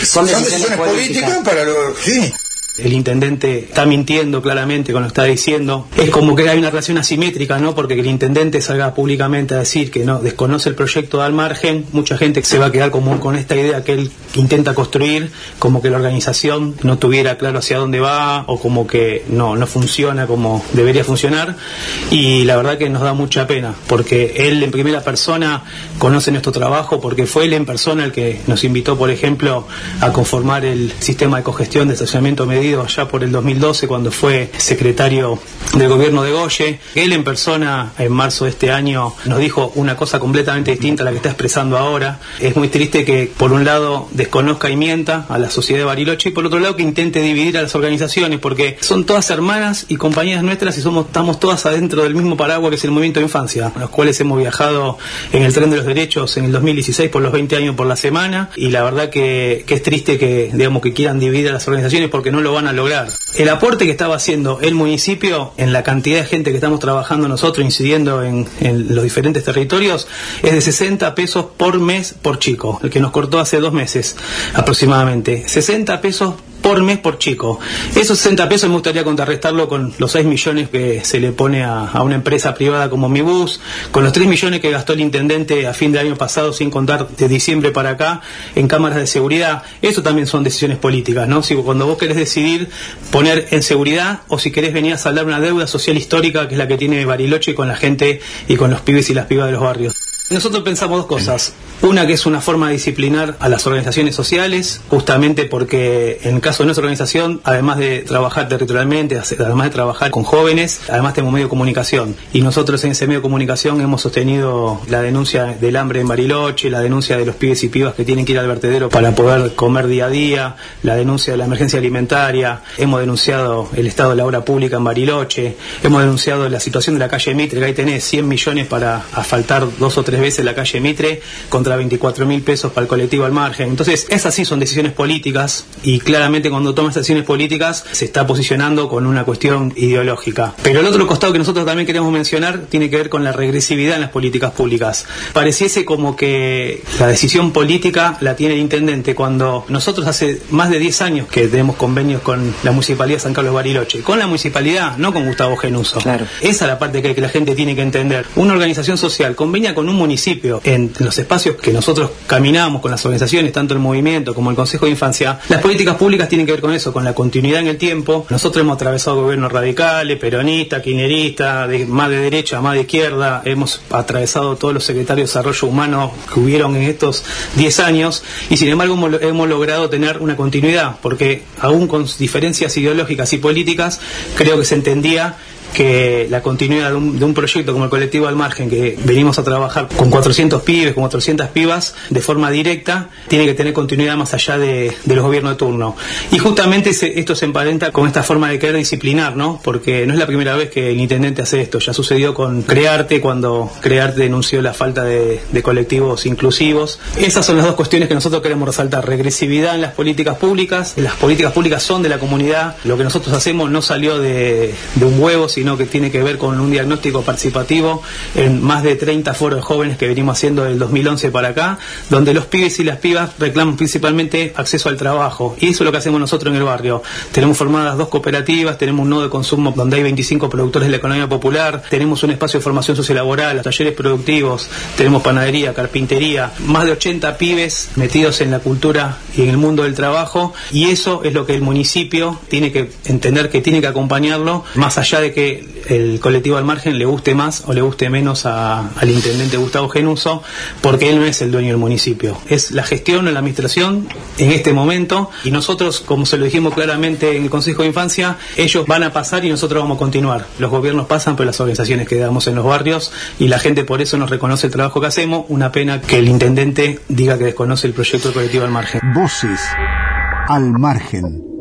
[SPEAKER 5] políticas para los... Sí.
[SPEAKER 7] El intendente está mintiendo claramente con lo que está diciendo. Es como que hay una relación asimétrica, ¿no? Porque que el intendente salga públicamente a decir que no desconoce el proyecto de Al Margen, mucha gente se va a quedar como con esta idea que él intenta construir, como que la organización no tuviera claro hacia dónde va, o como que no funciona como debería funcionar. Y la verdad que nos da mucha pena, porque él en primera persona conoce nuestro trabajo, porque fue él en persona el que nos invitó, por ejemplo, a conformar el sistema de cogestión de estacionamiento medido allá por el 2012, cuando fue secretario del gobierno de Goye. Él en persona en marzo de este año nos dijo una cosa completamente distinta a la que está expresando ahora. Es muy triste que por un lado desconozca y mienta a la sociedad de Bariloche, y por otro lado que intente dividir a las organizaciones, porque son todas hermanas y compañeras nuestras y estamos todas adentro del mismo paraguas que es el movimiento de infancia, los cuales hemos viajado en el tren de los derechos en el 2016 por los 20 años por la semana, y la verdad que es triste que quieran dividir a las organizaciones, porque no lo van a lograr. El aporte que estaba haciendo el municipio en la cantidad de gente que estamos trabajando nosotros, incidiendo en los diferentes territorios, es de 60 pesos por mes por chico, el que nos cortó hace 2 meses aproximadamente. 60 pesos por mes por chico. Esos 60 pesos me gustaría contrarrestarlo con los 6 millones que se le pone a una empresa privada como Mi Bus, con los 3 millones que gastó el intendente a fin de año pasado, sin contar de diciembre para acá, en cámaras de seguridad. Eso también son decisiones políticas, ¿no? Si cuando vos querés decidir poner en seguridad, o si querés venir a saldar una deuda social histórica, que es la que tiene Bariloche con la gente y con los pibes y las pibas de los barrios. Nosotros pensamos 2 cosas. Una, que es una forma de disciplinar a las organizaciones sociales, justamente porque en el caso de nuestra organización, además de trabajar territorialmente, además de trabajar con jóvenes, además tenemos medio de comunicación. Y nosotros en ese medio de comunicación hemos sostenido la denuncia del hambre en Bariloche, la denuncia de los pibes y pibas que tienen que ir al vertedero para poder comer día a día, la denuncia de la emergencia alimentaria, hemos denunciado el estado de la obra pública en Bariloche, hemos denunciado la situación de la calle Mitre, que ahí tenés 100 millones para asfaltar 2 o 3 veces la calle Mitre, contra 24.000 pesos para el colectivo Al Margen. Entonces, esas sí son decisiones políticas, y claramente cuando toma esas decisiones políticas se está posicionando con una cuestión ideológica. Pero el otro costado que nosotros también queremos mencionar tiene que ver con la regresividad en las políticas públicas. Pareciese como que la decisión política la tiene el intendente, cuando nosotros hace más de 10 años que tenemos convenios con la Municipalidad de San Carlos Bariloche, con la Municipalidad, no con Gustavo Genusos.
[SPEAKER 6] Claro.
[SPEAKER 7] Esa es la parte que la gente tiene que entender. Una organización social convenia con un municipio, en los espacios que nosotros caminamos con las organizaciones, tanto el movimiento como el Consejo de Infancia, las políticas públicas tienen que ver con eso, con la continuidad en el tiempo. Nosotros hemos atravesado gobiernos radicales, peronistas, kirchneristas, más de derecha, más de izquierda, hemos atravesado todos los secretarios de desarrollo humano que hubieron en estos 10 años, y sin embargo hemos logrado tener una continuidad, porque aún con diferencias ideológicas y políticas, creo que se entendía que la continuidad de un proyecto como el Colectivo Al Margen, que venimos a trabajar con 400 pibes, con 400 pibas, de forma directa, tiene que tener continuidad más allá de los gobiernos de turno. Y justamente esto se emparenta con esta forma de querer disciplinar, ¿no? Porque no es la primera vez que el intendente hace esto, ya sucedió con Crearte, cuando Crearte denunció la falta de colectivos inclusivos. Esas son las dos cuestiones que nosotros queremos resaltar: regresividad en las políticas públicas son de la comunidad, lo que nosotros hacemos no salió de un huevo, sino que tiene que ver con un diagnóstico participativo en más de 30 foros de jóvenes que venimos haciendo del 2011 para acá, donde los pibes y las pibas reclaman principalmente acceso al trabajo, y eso es lo que hacemos nosotros en el barrio. Tenemos formadas 2 cooperativas, tenemos un nodo de consumo donde hay 25 productores de la economía popular, tenemos un espacio de formación sociolaboral, talleres productivos, tenemos panadería, carpintería, más de 80 pibes metidos en la cultura y en el mundo del trabajo, y eso es lo que el municipio tiene que entender, que tiene que acompañarlo, más allá de que el Colectivo Al Margen le guste más o le guste menos al intendente Gustavo Genuso, porque él no es el dueño del municipio, es la gestión o la administración en este momento, y nosotros, como se lo dijimos claramente en el Consejo de Infancia, ellos van a pasar y nosotros vamos a continuar. Los gobiernos pasan, pero las organizaciones quedamos en los barrios, y la gente por eso nos reconoce el trabajo que hacemos. Una pena que el intendente diga que desconoce el proyecto del Colectivo Al Margen.
[SPEAKER 15] Voces al Margen.